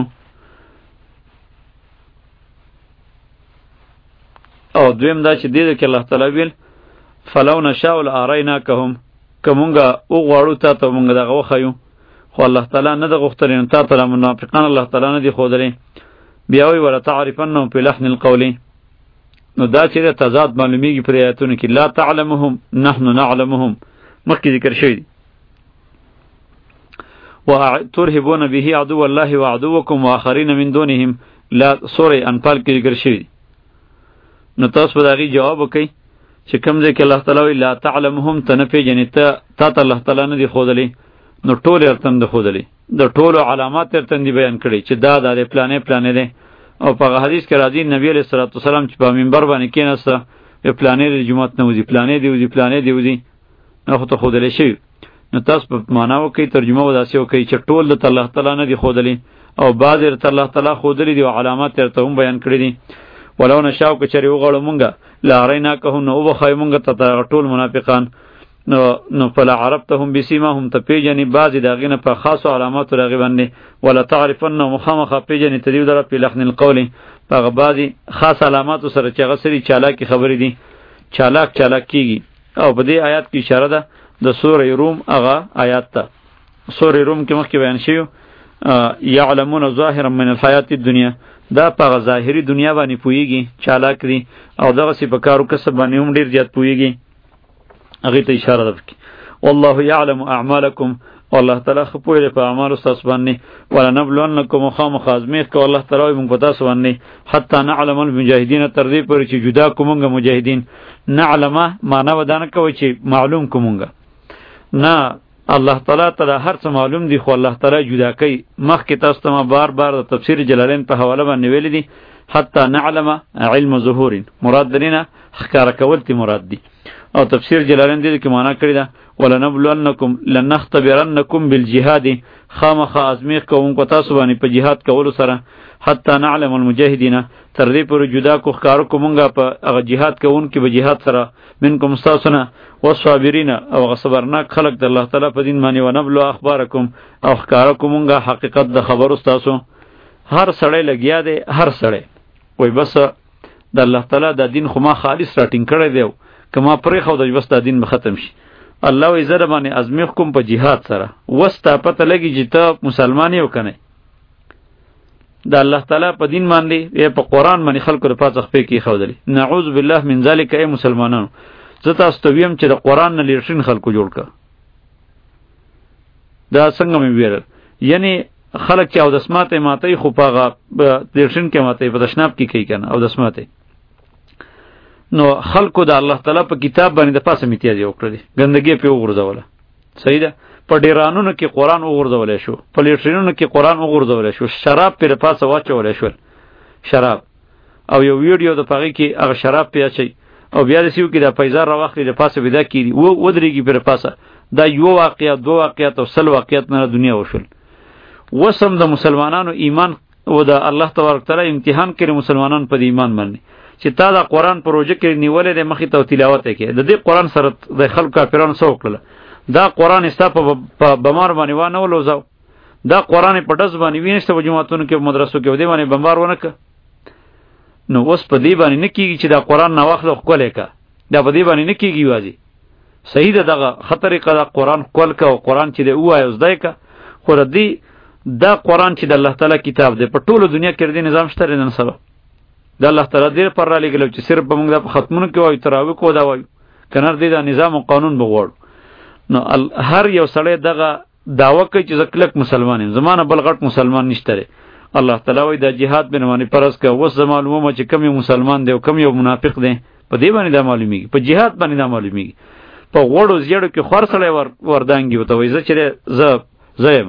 S1: او دویم دا چې دې کې الله تعالی ویل فلو نشاء لاریناکهم کومګه او غواړو ته ته مونږ دغه وخیو خو الله تعالی نه د غختلین ته ته منافقان الله تعالی نه دی خودلې بیا وی ولا تعرفنهم في لحن القول نو دا چې تضاد معلومیږي پر آیاتونو کې لا تعلمهم نحن نعلمهم مخکې ذکر شوی دی وترهبون به عدو الله وعدوكم واخرين من دونهم لا سورې انفال کې ذکر شوی دی نو تاسو به دغه جواب وکئ چې کوم ځای کې الله تعالی لا تعلمهم ته نه پیژنې ته تا ته الله تعالی نه دی ښودلی نو ټول ارتم د ښودلی د ټولو علامات تر تندې بیان کړي چې دا د پلانې پلانې دی. او په حدیث کې راځي نبی علیه الصلاۃ والسلام چې په منبر باندې کېناسته په پلانې د جمعات نه وځي، پلانې دی وځي، پلانې دی وځي، نو خو ته خودلې شي. نو تاسو په معنا وکي ترجمه وداسې وکي چې ټول د الله تعالی نه دی خودلې او بعض د الله تعالی خودلې دی او علامات تر ته هم بیان کړي دي. ولو نشاو کچری وغړو مونږه لارینا که نو وبخای مونږه ته ټول منافقان نو نو فلا عرفتهم بسیماهم ته پیجنې بعضې د هغې نه په خاصو علاماتو د هغې باندې ولا تعرفنه مخامخه پیجنې تدیو دره په لحن القول په هغه بعضې خاص علاماتو سره چې هغه سری چالاکې خبرې دي، چالاک چالاک کېږي. او په دې آیات کې اشاره ده د سورې روم هغه آیات ته. سورې روم کې مخکې بیان شوي یعلمون ظاهرا من الحیات الدنیا، دا په هغه ظاهري دنیا باندې پوهېږي، چالاک دي او دغسې په کارو کسب باندې هم ډېر زیات پوهېږي. هغې ته اشاره ده پکې والله یعلم اعمالکم، والله تعالی ښه پوهې دی په اعمالو ستاسو باندې. ولنبلونکم خامخا ازمېښت کوو الله تعالی وایي موږ په تاسو باندې حتی نعلم المجاهدین تر دې پورې چې جدا کړو موږ مجاهدین. نعلمه معنا به دا نه کوئ چې معلوم کړو موږ، نه الله تعالی ته هر څه معلوم دي خو الله تعالی جدا کوي. مخکې تاسو ته ما بار بار د تفسیر جلالین په حواله باندې ویلي دي حتی نعلم علم ظهور، مراد درینه ښکاره کول تی مراد دي. او تفسیر جلالین دې کې معنا کړی ده ولنبلونکم لنختبرنکم بالجهاد، خامخا ازمیخ کوم کو تاسو باندې په جهاد کولو سره حتی نعلم المجاهدین تر دې پورې جدا کو ښکارو کومګه په هغه جهاد کوون کې به جهاد سره منکم تاسو نه والصابرین او غصبرناک خلق د الله تعالی په دین باندې ونبلو اخبارکم او ښکارو کومګه حقیقت د خبرو تاسو. هر سړی لګیا دی، هر سړی وای بس د الله تعالی د دین خو ما خالص راټینګ کړی دی کما پرې خو د بس د دین به ختم شي. الله وی زره باندې ازمیخ کوم په جهاد سره وستا پته لګی چې ته مسلمان یو کنه د الله تعالی په دین باندې یا په قران باندې خلکو په پاتخ په کې خودلی. نعوذ بالله من ذلک ای مسلمانانو، زه تاسو ته ویم چې د قران نه لیرشن خلکو جوړ کړه. دا څنګه مې ویل یعنی خلک چې او د سماته ماته خو پاغه لیرشن کې ماته په تشناب کې کوي کنه او د سماته نو خلکو د الله تعالی په کتاب باندې د پاسه امتیاز یو کړی ګندګي په وګرځوله. صحیح ده، په ډیرانونو کې قران وګرځولای شو، په لیټرینونو کې قران وګرځولای شو، شراب په پاسه واچولای شو شراب او یو ویډیو د پاغي کې هغه شراب پیاچي او بیا د سیو کې د پیزار راوخلی د پاسه ودا کیږي و ودرېږي په پاسه. دا یو واقعیت دو واقعیت او سل واقعیت نه دنیا وشول. وسم د مسلمانانو ایمان او د الله تبارک تعالی امتحان کړي مسلمانان په ایمان باندې چې تا دا قرآن پروژه کې نیولې د مخې ته تلاوت کې د دې قرآن سره د خلکو کافرانو سره وکړه. دا قرآن استا په بمار باندې وانه ولوزاو، دا قرآن په دز باندې وینسته په جماعتونو کې مدرسو کې ودی باندې بمبار ونه ک. نو اوس په دې باندې نه کیږي چې دا قرآن نه واخله خپل کا، دا په دې باندې نه کیږي واځي. صحیح ده، دغه خطرې کړه قرآن کول کا او قرآن چې دی وایو زدای کا. خو دې دا قرآن چې د الله تعالی کتاب دی په ټوله دنیا کې دې نظام شته نن سبا د الله تعالی دې پر را لګلو چې صرف به موږ د ختمونو کې وایو تراوی کو دا وایو کنه دې دا نظام او قانون بغوړ. نو هر یو سړی دغه داوا کوي چې زکلک مسلمان یم، زمانه بل غټ مسلمان نشته. الله تعالی وایي دا جهاد بن باندې فرض کا وس معلومه چې کم یو مسلمان دی او کم یو منافق دی په دې باندې دا معلومیږي، په جهاد باندې دا معلومیږي. په وړو زیړو کې خور سړی ور وردانګي وته وایي چې ز زیم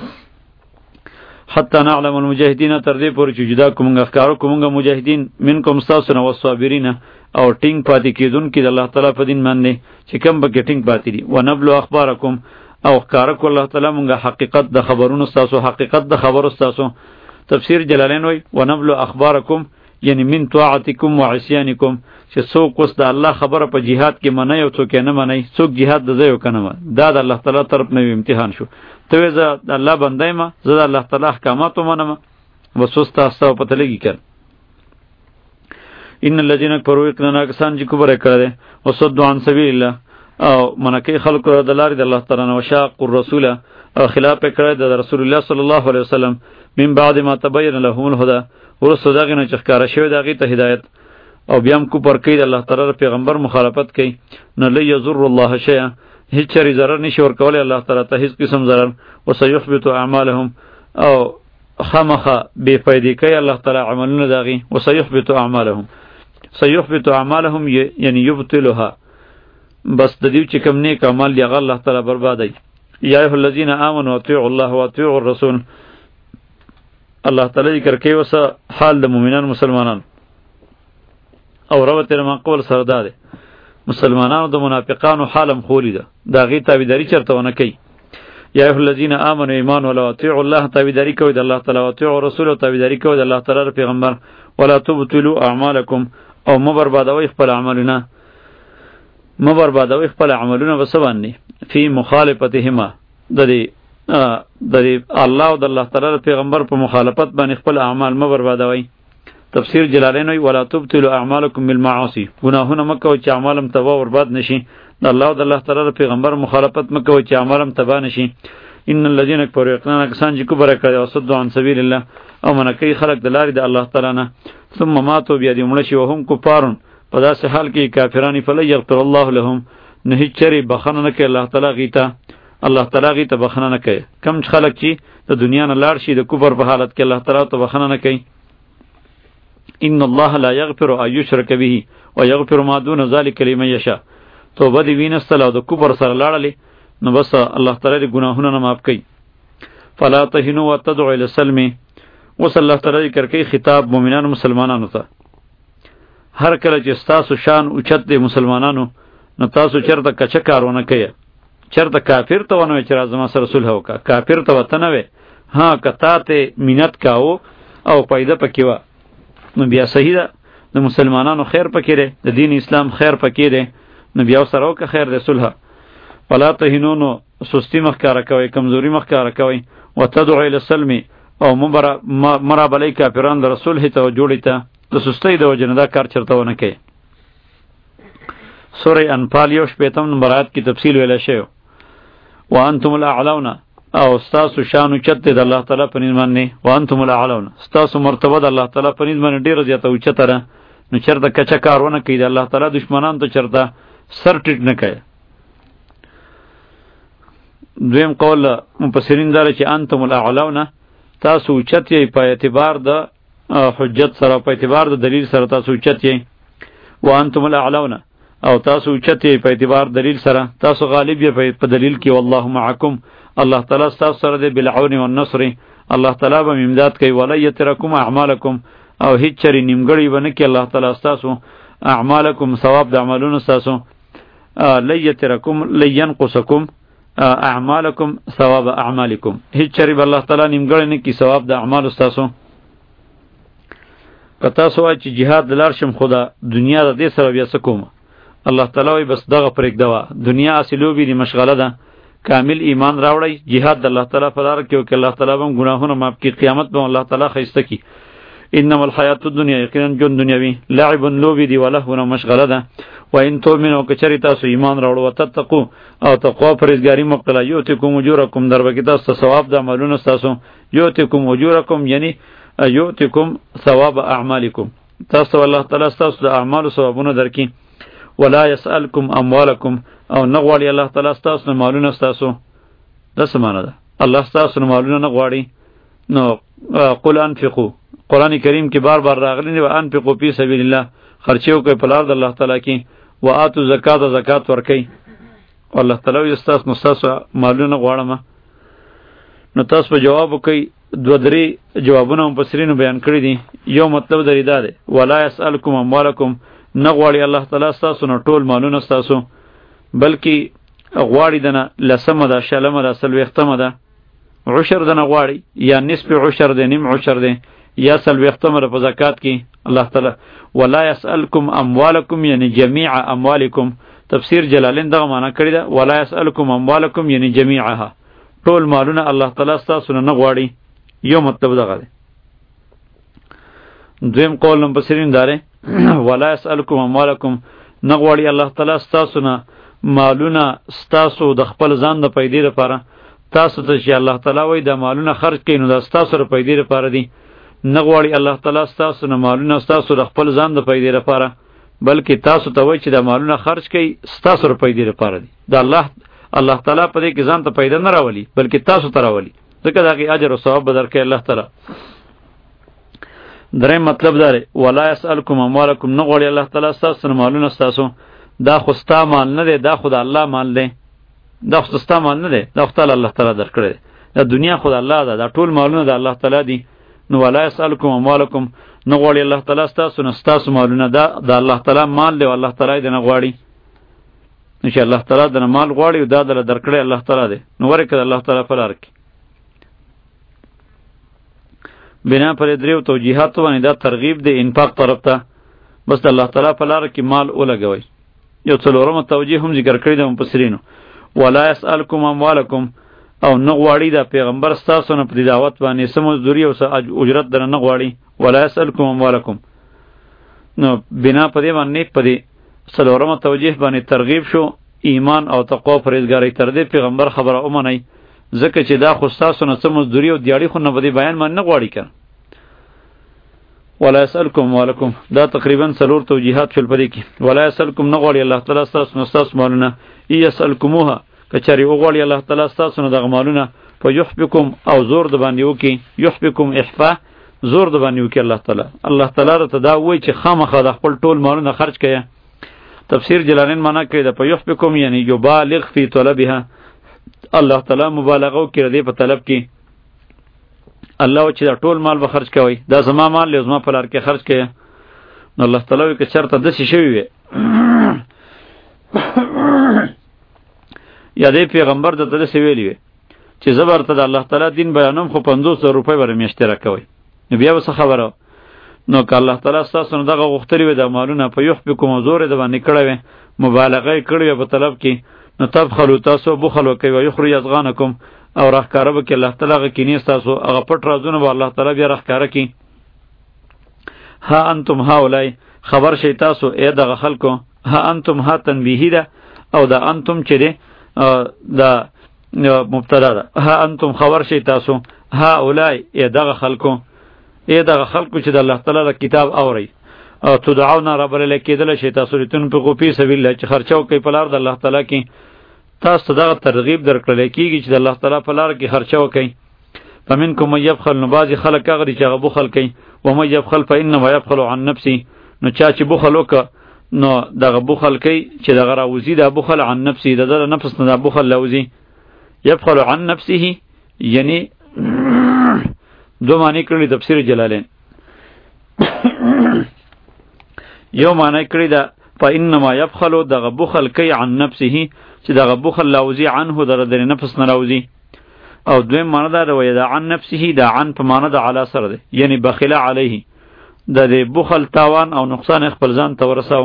S1: حتی نعلم المجاهدین تر دې پورې چې جدا کومګه ښکارو کومګه مجاهدین منکم تاسو نه والصابرین او ټینګ پاتې کېدونکي د الله تعالی په دین باندې چې کم به ټینګ پاتې دي. ونبلو اخبارکم او ښکاره کو الله تعالی مونږه حقیقت د خبرونو تاسو، حقیقت د خبرو تاسو. تفسیر جلالین وای ونبلو اخبارکم یعنی من طاعتکم وعصیانکم چې څوک اوس د الله خبره په جهاد کې منای او څوک نه منای، څوک جهاد د ځای کنه دا د الله تعالی طرف نه امتحان شو. ته زه د الله بندای ما زه د الله تعالی احکاماتو منم وسوس تاسو په تلګی کړ. ان الذين كفروا يقننا کسان چې کفر کړي او صد عن سبیل الله او منکه خلق د لارې د الله تعالی او شاق الرسول او خلاف کړي د رسول الله صلی الله علیه وسلم من بعد ما تبين لهم الهدى ورسو دغه نه چخکاره شوی دغه ته هدایت او بیا هم کو پر کوي د الله تعالی پیغمبر مخالفت کوي نه ليذر الله شيئا هیڅ چری ضرر نشي ورکولای الله تعالی ته هیڅ قسم ضرر او سيحبط اعمالهم او خامخه بے فائدې کوي الله تعالی عملونه داغي او سيحبط اعمالهم سيحبط اعمالهم یعنی یبطلها بس د دې چې کوم نیک عمل دی الله تعالی بربادای یا ایها الذین آمنوا اطیعوا الله واطیعوا الرسول. الله تعالی ذکر کوي وس حال د مؤمنان مسلمانان او ربط ما قول سره ده مسلمانانو د منافقانو حالم خولی ده دا غي تابعداري چرته ونه کوي. یا ایها الذین آمنوا ایمان ولا اطیعوا الله تابعداري کوي د الله تعالی او اطیعوا الرسول تابعداري کوي د الله تعالی پیغمبر. ولا تبطلوا اعمالکم او مبربادوي خپل عملونه مبربادوي خپل عملونه وسبانی فی مخالفتهما د دې د دې الله او د الله تعالی پیغمبر په مخالفت باندې خپل اعمال مبربادوي. تفسیر جلالین وی ولا تبطلوا اعمالکم بالمعاصی گناهونه مکو چې اعمالم تباہ او برباد نشي. د الله او د الله تعالی پیغمبر مخالفت مکو چې اعمالم تباہ نشي. ان الذين كفروا يقولون کسان چې کفر کوي او صد عن سبیل الله او منکې خلق د لارې د الله تعالی نه ثم ماتوا بیا دې مړ شي وهم کفارون په داسې حال کې کافرانی فلا یغفر الله لهم نه هیڅ چری بخنه نه کوي الله تعالی غیته الله تعالی غیته بخنه نه کوي. کم خلق چې د دنیا نه لاړ شي د کفر په حالت کې الله تعالی ته بخنه نه کوي. ان الله لا یغفر ان یشرک به ویغفر ما دون ذلک لمن یشاء. توبه دی وینستل او د کفر سره لاړلې نو بس الله تعالی د ګناهونو نه معاف کوي. فلا تهنوا وتدعوا الى السلم. وص الله تعالی ذکر کوي خطاب مؤمنانو مسلمانانو ته هر کله چې تاسو شان اوچت دی مسلمانانو نو تاسو چرته کچه کارونه کوي چرته کافر ته ونه چې راځم سره صلح وکا کافر ته وته نه وي ها کته ته مینت کاو او پیدا پکې و نو بیا صحیح ده د مسلمانانو خیر پکې ده د دین اسلام خیر پکې ده نو بیا سره وکه خیر ده صلح. ولا تهنونو سستی مخکاره کوي کمزوری مخکاره کوي وتدعوا الى السلم او مبر مرابلی کافران د رسول هته جوړی ته د سستی د وجنه دا کار چرته ونه کوي. سوره انفال یو شپیتم نمبر آیات کی تفصیل ویل شوی وانتم الاعلون او استاسو شانو چت د الله تعالی په نسبت باندې وانتم الاعلون استاسو مرتبه د الله تعالی په نسبت باندې ډیره زیاته اوچته ده نو چرته کچا کارونه کوي د الله تعالی دشمنان ته چرته سر ټیټ نه کوي. دویم قول مفسرین دار چې انتم الاعلون تاسو اوچت یې په اعتبار د حجت سره په اعتبار د دلیل سره تاسو اوچت یې وانتم الاعلون او تاسو اوچت یې په اعتبار دلیل سره تاسو غالب یې په دلیل کې والله معکم الله تعالی تاسو سره دی بالعون والنصر الله تعالی به امداد کوي. ولا یترکم اعمالکم او هیڅ چری نیمګړی ونه کې الله تعالی تاسو اعمالکم ثواب د عملونو تاسو لیترکم لینقصکم اعمالکم ثواب اعمالکم هیڅ چری به الله تعالی نیمګړی نه کې ثواب د اعمال تاسو. کتا سو چې jihad دلار شم خدا دنیا د دې سره بیا سکوم الله تعالی وي بس دغه پرېګ دوا دنیا اصلو به دي مشغله ده کامل ایمان راوړی jihad د الله تعالی په لار کې او کې الله تعالی هم ګناهونه معاف کی قیامت به الله تعالی خیسته کی. انما الحیات الدنیا یقینا جون دنیاوی لعب لوبی دی ولهونه مشغله ده و ان تؤمنوا کچری تاسو ایمان راوړو وتتقوا او تقوا پرهیزګاری مقلا یوتکم اجورکم دربکی تاسو ثواب د عملونو تاسو یوتکم اجورکم یعنی یوتکم ثواب اعمالکم تاسو الله تعالی تاسو د اعمالو ثوابونه درکې. ولا يسألكم اموالکم او نغواړي الله تعالی تاسو مالونه تاسو د سمانه ده الله تاسو مالونه نغواړي. نو قل انفقوا قرآن کریم کې بار بار راغلی دی وانفقوا فی سبیل الله خرچیو کوي په لار د الله تعالی کې واتو زکات زکات ورکي الله تعالی یې تاسو نو تاسو مالونه غواړم نو تاسو په جواب کوي دو درې جوابونه مفسرین بیان کړی دي. یو مطلب درې دا دی ولا يسألكم اموالکم نغواړي الله تعالی تاسو نو ټول مالونه تاسو بلکې غواړي دنه لسمه ده شلمه ده سلوختمه ده عشر دنه غواړي یا نصف عشر ده نیم عشر ده یا سلوختمه په زکات کې الله تعالی. ولا يسألكم اموالکم یعنی جميع اموالکم تفسیر جلالین دغه معنی کړی ده ولا يسألكم اموالکم یعنی جميعها ټول مالونه الله تعالی تاسو نه غواړي. یو مطلب دغه دی. دویم قول مفسرین داره ولا يسألكم اموالکم نغواړي الله تعالی تاسو نه مالونه تاسو د خپل ځان د پیدې لپاره تاسو ته چې الله تعالی وای د مالونه خرج کین نو د تاسو لپاره پیدې لپاره دي. نغواړي الله تعالی تاسو نه مالونه تاسو د خپل ځان د پیدې لپاره بلکې تاسو ته وای چې د مالونه خرج کړئ تاسو لپاره پیدې لپاره دي. د الله الله تعالی په دې کې ځان ته پیدا نه راولي بلکې تاسو ته راولي ځکه دغه اجر او ثواب به درکړي الله تعالی. درې مطلب داره ولا يسألكم اموالکم نغواړي الله تعالی تاسو نه مالونه تاسو دا خو ستا مال نه دی دا خو د الله مال دی دا خو ستا مال نه دی، دا خو تعالی الله تعالی درکړی دی. دا دنیا خو د الله ده، دا ټول مالونه د الله تعالی دي. نو ولا یسألکم اموالکم، نه غواړي الله تعالی ستاسو نه ستاسو مالونه، دا د الله تعالی مال دی او الله تعالی دې نه غواړي. نو چې الله تعالی دې نه مال غواړي دا دله درکړی الله تعالی دی، نو ورکړه الله تعالی په لار کې. بنا پر دریو توجیهات باندې دا ترغیب دی انفاق طرف ته، بس الله تعالی په لار کې مال ولګوي. یو څلورم توجیه هم ذکر کړی د مفسرینو، ولا یسألکم اموالکم، او نه غواړي دا پیغمبر ستاسو نه په دعوت باندې څه مزدوري او څه اجرت در نه غواړي. ولا یسألکم اموالکم، نو بنا په دې باندې په دې څلورم توجیه باندې ترغیب شو ایمان او تقوا پرهیزګاری تر دې پیغمبر خبره ومنئ، ځکه چې دا خو ستاسو نه څه مزدوري او دیاړي خو نه په دې بیان باندې نه غواړي که. ولا یسألکم اموالکم، دا تقریبا څلور توجیهات شول په دې کې. ولا یسألکم، نه غواړي الله تعالی ستاسو نه ستاسو مالونه، یسألکموها، کچری وغواړي الله تعالی ستاسو نه دغه مالونه، په یحبکم، او زور د باندې وکي، یحبکم احفا، زور د باندې وکي الله تعالی. الله تعالی راته دا وایي چې خامخا د خپل ټول مالونه خرج کړه. تفسیر جلالین معنا کوي د په یحبکم یعنی یبالغ فی طلبها، الله تعالی مبالغه وکړي دې په طلب کې. الله چې دا ټول مال به خرج کوي، دا زما مال له زما په لار کې خرج کړه. نو الله تعالی وایي که چرته داسې شوي وي یا دې پیغمبر د داسې ویلي وي چې زه به ورته د الله تعالی دین بیانوم خو پنځوس زره روپۍ به میاشتې راکوئ، نو بیا به څه خبره. نو که الله تعالی ستاسو نه دغه غوښتلي وي دا مالونه په یحبکم او زور یې د باندې کړی وي، مبالغه یې کړې وي په طلب کې، نو تبخلو، تاسو بخل وکوئ، ویخرج اضغانکم، او راښکاره به کړي الله تعالی هغه کینې ستاسو، هغه پټ رازونه به الله تعالی بیا راښکاره کړي. ها انتم هؤلاء، خبر شئ تاسو ای دغه خلکو، ها انتم ها تنبیهی ده، او دا انتم چې دی دا مبتدا ده. ها انتم خبر شئ تاسو، هؤلاء ای دغه خلکو، ای دغه خلکو چې د الله تعالی د کتاب اورئ، او تدعون رابللی کېدلی شئ تاسو لتنفقوا فی سبیل الله، چې خرچه وکئ په لار د الله تعالی کې. تاسو ته دغه ترغیب درکړلی کېږي چې د الله تعالی په لار کې خرچه وکئ. فمنکم من یبخل، نو بعضې خلک هغه دي چې هغه بخل کوي. ومن یبخل فانما یبخل عن نفسه، نو چا چې بخل وکړه نو دغه بخل کوي چې دغه راوځي دا بخل عن نفسه، د ده نفس نه دا بخل راوځي. یبخل عن نفسه یعنی دو معنی کړي تفسیر جلالین. یو معنی کړي دا فانما یبخل، دغه بخل کوي عن نفسه چې دغه بخل راوځي عنه در د نفس نه راوځي. او دویم معنی دا وایي دا عن نفسه، دا عن په معنی د علی سره دی، یعنی بخیله علیه، د دې بخل تاوان او نقصان خپل ځان ته ورساو.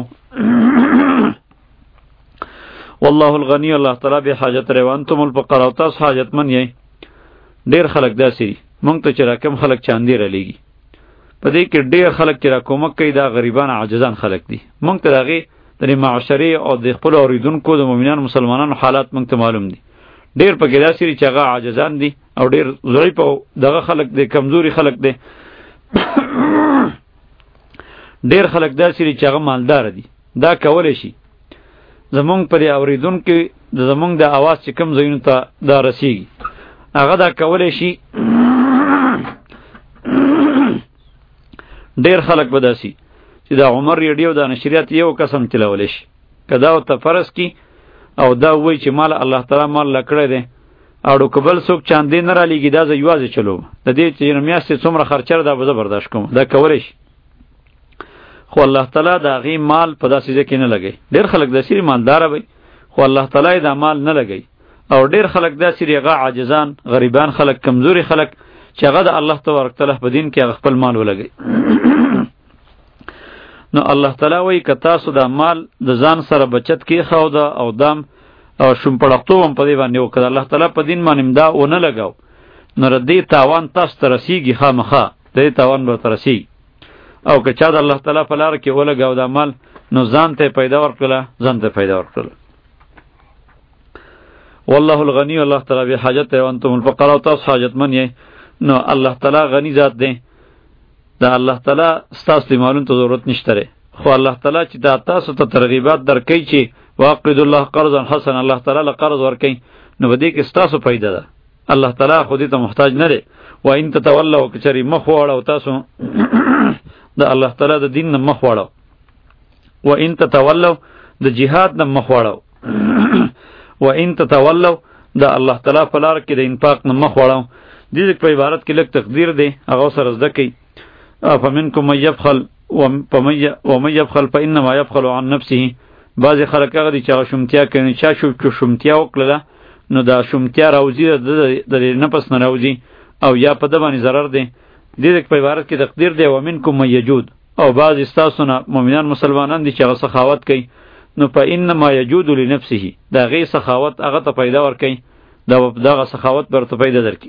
S1: والله الغنی، الله تعالی به حاجت لري، وانتم الفقراء، تاسو حاجتمن یې. ډیر خلک داسې دي، مونږ ته چې راکم خلک چاندې رالیږي، په دې کې ډیر خلک چې راکومک کوي دا غریبان عاجزان خلک دي. مونږ ته د هغې د معاشرې او د خپلو اورېدونکو د مؤمنانو مسلمانانو حالات مونږ ته معلوم دي. ډیر پکې داسې دي چې هغه عاجزان دي او ډیر ضعیف او دغه خلک دي، کمزوري خلک دي. ډیر خلک داسې دي چې هغه مالدار دي. دا کولی شي زمونږ پر اورېدونکو د زمونږ د اواز چې کم ځایونو ته دا رسیږي، هغه دا کولی شي. ډیر خلک به داسي چې دا عمر ریډیو دا نشریات یو قسم تلولی شي، که دا ورته فرض کي او دا وایي چې مال الله تعالی مال لکړی دی، او که بل څوک چاندې نه رالیږي دا زه یوازې چلوم، د دې چې میاشتې څومره خرچه دا به زه برداشت کوم، دا کولی شي. خو الله تعالی د هغې مال په داسې ځای کې نه لګوي. ډېر خلک داسې مالداره وي خو الله تعالی دا مال نه لګوي، او ډېر خلک داسې هغه عاجزان غریبان خلک کمزوري خلک چې هغه د الله تبارک تعالی په دین کې هغه خپل مال ولګوي. نو الله تعالی وایي که تاسو دا مال د ځان سره بچت کېښوده او دام او شومپړښتوب هم په دې باندې وکړه، الله تعالی په دین باندې دا ونه لګاو، نو د دې تاوان تاسو ته رسیږي، خامخا د دې تاوان به ورته رسیږي. او که چا د الله تعالی په لاره کې ولګاو دا مال، نو ځان ته پیدا ورکړله، ځان ته پیدا ورکړله. والله الغنی، الله تعالی به حاجت دی، وانتم الفقراء، تاسو حاجتمن یې. نو الله تعالی غنی ذات دی، دا الله تعالی ستاسو د مالونو ته ضرورت نشته دی، خو الله تعالی چې دا تاسو ته ترغیبات درکوي چې واقرضوا الله قرضا حسنا، الله تعالی له قرض ورکوي، نو په دې کې ستاسو پیدا ده. الله تعالی خو دې ته محتاج نه دی. و ان تتولوا، که چېرې مخ واړو تاسو د الله تعالی د دین نه مخ واړو، و ان تتولوا د جهاد نه مخ واړو، و ان تتولوا دا الله تعالی په لار کې د انفاق نه مخ وړو. دې په عبارت کې لږ تقدیر دی هغه سره زده کوي. فمنکم من یبخل ومن یبخل فانما یبخل عن نفسه. بعضې خلک هغه دي چې هغه شومتیا کوي، چا شومتیا وکړله نو دا شومتیا راوځي د نفس نه راوځي او یا په ده باندې ضرر دی. دې په عبارت کې تقدیر دی ومنکم من یجود. او بعض ستاسو نه مؤمنان مسلمانان دي چې هغه سخاوت کوي نو فانما یجود لنفسه، د هغې سخاوت هغه ته پیدا ورکوي، دغه سخاوت به ورته پیدا درکړي.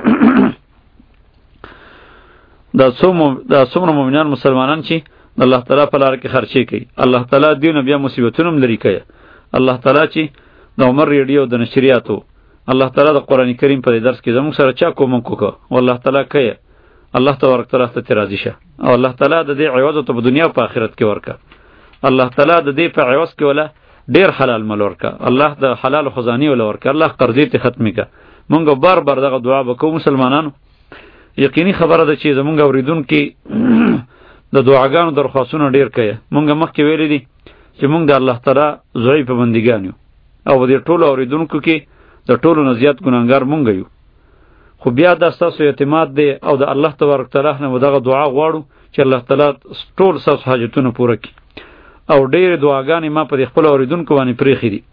S1: دا څومره مؤمنان مسلمانان چې د الله تعالی په لاره کې خرچې کوي، الله تعالی دې نه بیا مصیبتونه هم لرې کوي. الله تعالی چې د عمر ریډیو د نشریاتو الله تعالی د قرآن کریم په درس کې زموږ سره چا کومک وکړه والله تعالی کوي. الله تبارک تعالی ته راضي شه او الله تعالی د دې عوض ته په دنیا او په آخرت کې ورکړه. الله تعالی د دې په عوض کې ولا ډیر حلال مال ورکړه. الله د حلال خزانه ولا ورکړه. الله قرضې ته ختمې کا. مونږ بار بار دغه دعا وکړو مسلمانانو. یقیني خبره ده چې زمونږ اوریدونکو د دعاګانو درخواستونه ډیر کوي. مونږ مخکې ویلي دي چې مونږ د الله تعالی ضعیف بندګان یو او د ټولو اوریدونکو کې د ټولو نه زیات ګناهګار مونږ یو. خو بیا دا ستاسو اعتماد دی او د الله تبارک تعالی نه دغه دعا غواړو چې الله تعالی ټول ستاسو حاجتونه پوره کړي. او ډېرې دعاګانې ما په دې خپلو اورېدونکو باندې پرېښې دي.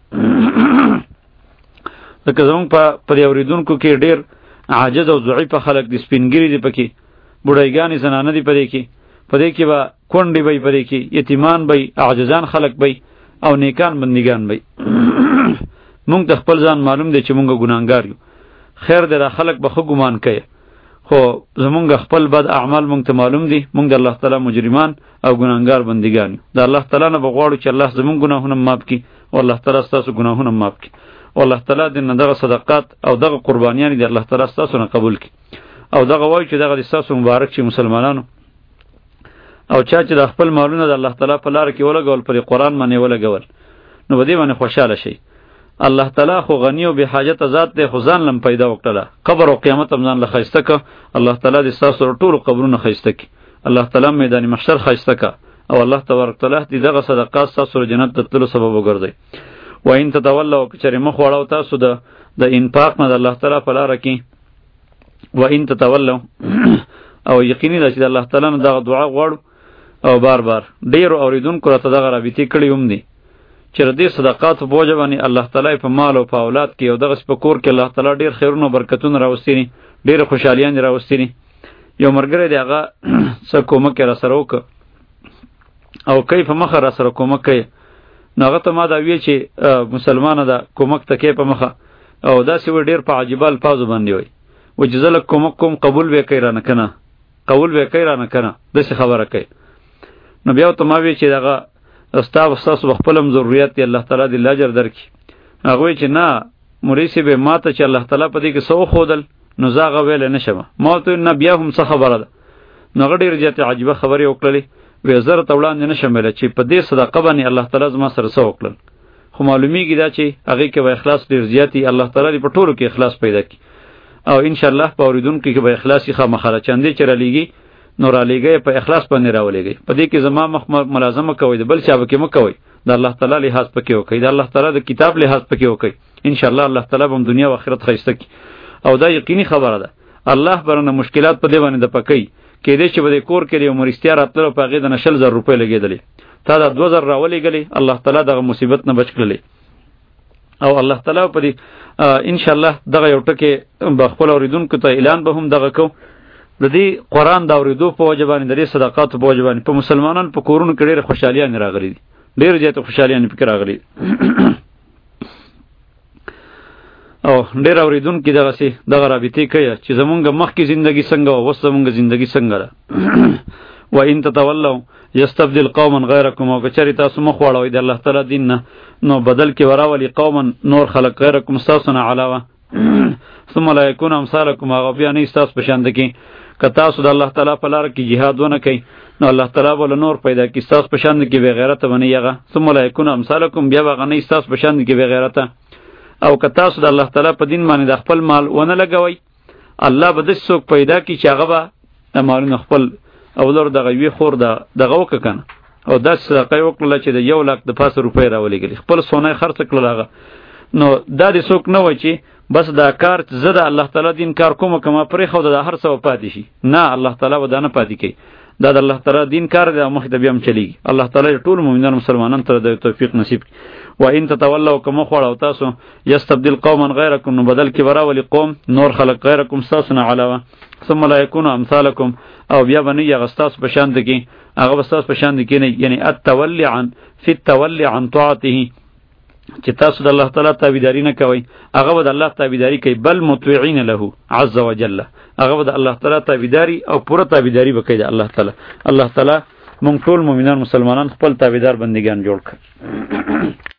S1: ځکه زموږ په دې اورېدونکو کې ډېر عاجز او ضعیفه خلک دي، سپینګیري دي پکې، بوډایګانې زنانه دي په دې کې، په دې کې به کونډې به په دې کې یتیمان به عاجزان خلک به او نیکان بندګان به. مونږ ته خپل ځان معلوم دی چې مونږ ګناهګار یو. خیر دی را خلک به ښه ګمان کوي، خو زمونږ خپل بد اعمال مونږ ته معلوم دي. مونږ د الله تعالی مجرمان او ګناهګار بندګان یو. د الله تعالی نه به غواړو چې الله زمونږ ګناهونه معاف کړي او الله تعالی ستاسو ګناهونه معاف کړي او الله تعالی دې نه دغه صدقات او دغه قربانیان دي الله تعالی ستاسو نه قبول کړي او دغه وایي چې دغه د ستاسو مبارک شي مسلمانانو. او چا چې د خپل مالونه د الله تعالی په لاره کې ولګول پر قرآن باندې ولګول نو به دې باندې خوشحاله شي. الله تعالی خو غنی او به حاجت ذات دی، خو ځان لم پیدا وکړه، قبر او قیامت هم ځان له ښایسته که. الله تعالی دې ستاسو ټولو قبرونه ښایسته کړي. الله تعالی میدان محشر ښایسته که او الله تبارک تعالی دې دغه صدقات ستاسو جنت ته تللو سبب وګرځي. و ان تتولوا که چېرې مخ واړو تاسو د د انفاق نه د الله تعالی په لاره کې، و ان تتولوا او یقیني ده چې د الله تعالی نه دغه دعا غواړو او بار بار ډېرو اورېدونکو راته دغه رابطې کړي هم دي چې د دې صدقاتو په وجه باندې الله تعالی په مال او په اولاد کې او دغسې په کور کې الله تعالی ډېر خیرونه او برکتونه راوستي دي، ډېرې خوشحالیانې راوستي دي. یو ملګری دی هغه څه کومک یې راسره وکړه او کوي په مخه راسره کومک کوي. نو هغه ته ما دا ویل چې مسلمانه ده کومک ته کوي په مخه او داسې وایي ډېر په عجیبه الفاظو باندې وایي و چې زه لږ کومک کوم قبول به یې کوي رانه که نه، قبول به یې کوي رانه که نه، داسې خبره کوي. نو بیا ورته ما ویل چې دغه ستا ستاسو به خپل هم ضرورت دی، الله تعالی دې اجر درکړي. هغه وایي چې نه مولوي صاحب ما ته چې الله تعالی په دې کې څه وښودل نو زه هغه ویلی نه شم. ما ورته نه بیا هم څه خبره ده. نو هغه ډېرې زیاتې عجیبه خبرې وکړلې. وی زه راته وړاندې نه شم ویلی چې په دې صدقه باندې الله تعالی زما سره څه وکړل. خو معلومیږي دا چې هغې کې به اخلاص ډېر زیات وي، الله تعالی دې په ټولو کې اخلاص پیدا کړي او انشاءالله په اورېدونکو کې به اخلاص وي. خامخا چندې چې رالیږي نو رالیږئ په اخلاص باندې راولېږئ. په دې کې زما مخ ملازمه کوئ، د بل چا پکې مه کوئ، د الله تعالی لحاظ پکې وکړئ، د الله تعالی د کتاب لحاظ پکې وکړئ. انشاءالله الله تعالی به هم دنیا او آخرت ښایسته کړي. او دا یقیني خبره ده الله برنه مشکلات په دې باندې د پکې کېدای چې به د کور کې یو مرستیا راتللو په هغې د نه شل زر روپۍ لګېدلې، تا دا دوه زر راولېږلې، الله تعالی دغه مصیبت نه بچ کړلې. او الله تعالی په دې انشاءالله دغه یو ټکې به خپل اورېدونکو ته اعلان به هم دغه کوو د دې قرآن د اورېدو په وجه باندې د دې صدقاتو په وجه باندې په مسلمانانو په کورونو کې ډېرې خوشحالیانې راغلي دي، ډېرې زیاتې خوشحالیانې پکې راغلي او ډېر اورېدونکي دغسې دغه رابطې کوي چې زمونږ مخکې زندګي څنګه وه، اوس زمونږ زندګي څنګه ده. و ان تتولوا یستبدل قوما غیرکم، او که چېرې تاسو مخ واړوئ د الله تعالی دین نه نو بدل کې وراولي قوما نور خلق غیرکم ستاسو نه علاوه ثم لا یکون امثالکم، هغه بیا نه ستاسو په شانته کې. که تاسو د الله تعالی په لاره کې جهاد ونه کوئ نو الله تعالی به نور پیدا کړي ستاسو په شانته کې بې غیرته به نه یې هغه ثم لا یکون امثالکم، بیا به هغه نه ستاسو په شانته کې بې غیرته. او که تاسو د الله تعالی په دین باندې د خپل مال ونه لګوئ الله به داسې څوک پیدا کړي چې هغه به د مالونه خپل اولر دغه یوې خور دغه وکړه که نه او داسې صدقه یې وکړله چې د یو لاک د پاسه روپۍ راولېږلې، خپل سونه یې خرڅ کړل هغه نو دا دې څوک نه وای چې بس دا کار زه د الله تعالی دین کار کوم کما پرې خو د هر څه پاتې شي، نه الله تعالی ودانه پاتې کوي. دا د الله تعالی دین کار دی، مخ ته بیا هم چلیږي. الله تعالی ټول مؤمنان مسلمانان ته د توفیق نصیب کړي. و ان تتولوا کما خوړو تاسو یستبدل قوما غیرکم، نو بدل کی ورا ولی قوم نور خلق غیرکم تاسو نه علاوه، ثم لا یکونوا امثالکم، او بیا باندې یغستاس پشاند کی هغه وستاس پشاند کی نه، یعنی التولی عن فی التولی عن طاعته، چې تاسو د الله تعالی تابعداري نه کوئ، هغه د الله تابعداري کوي، بل مطیعين له عز وجل، هغه د الله تعالی تابعداري او پوره تابعداري وکړي د الله تعالی. الله تعالی مونږ ټول مؤمنان مسلمانان خپل تابعدار بندگان جوړ کړي.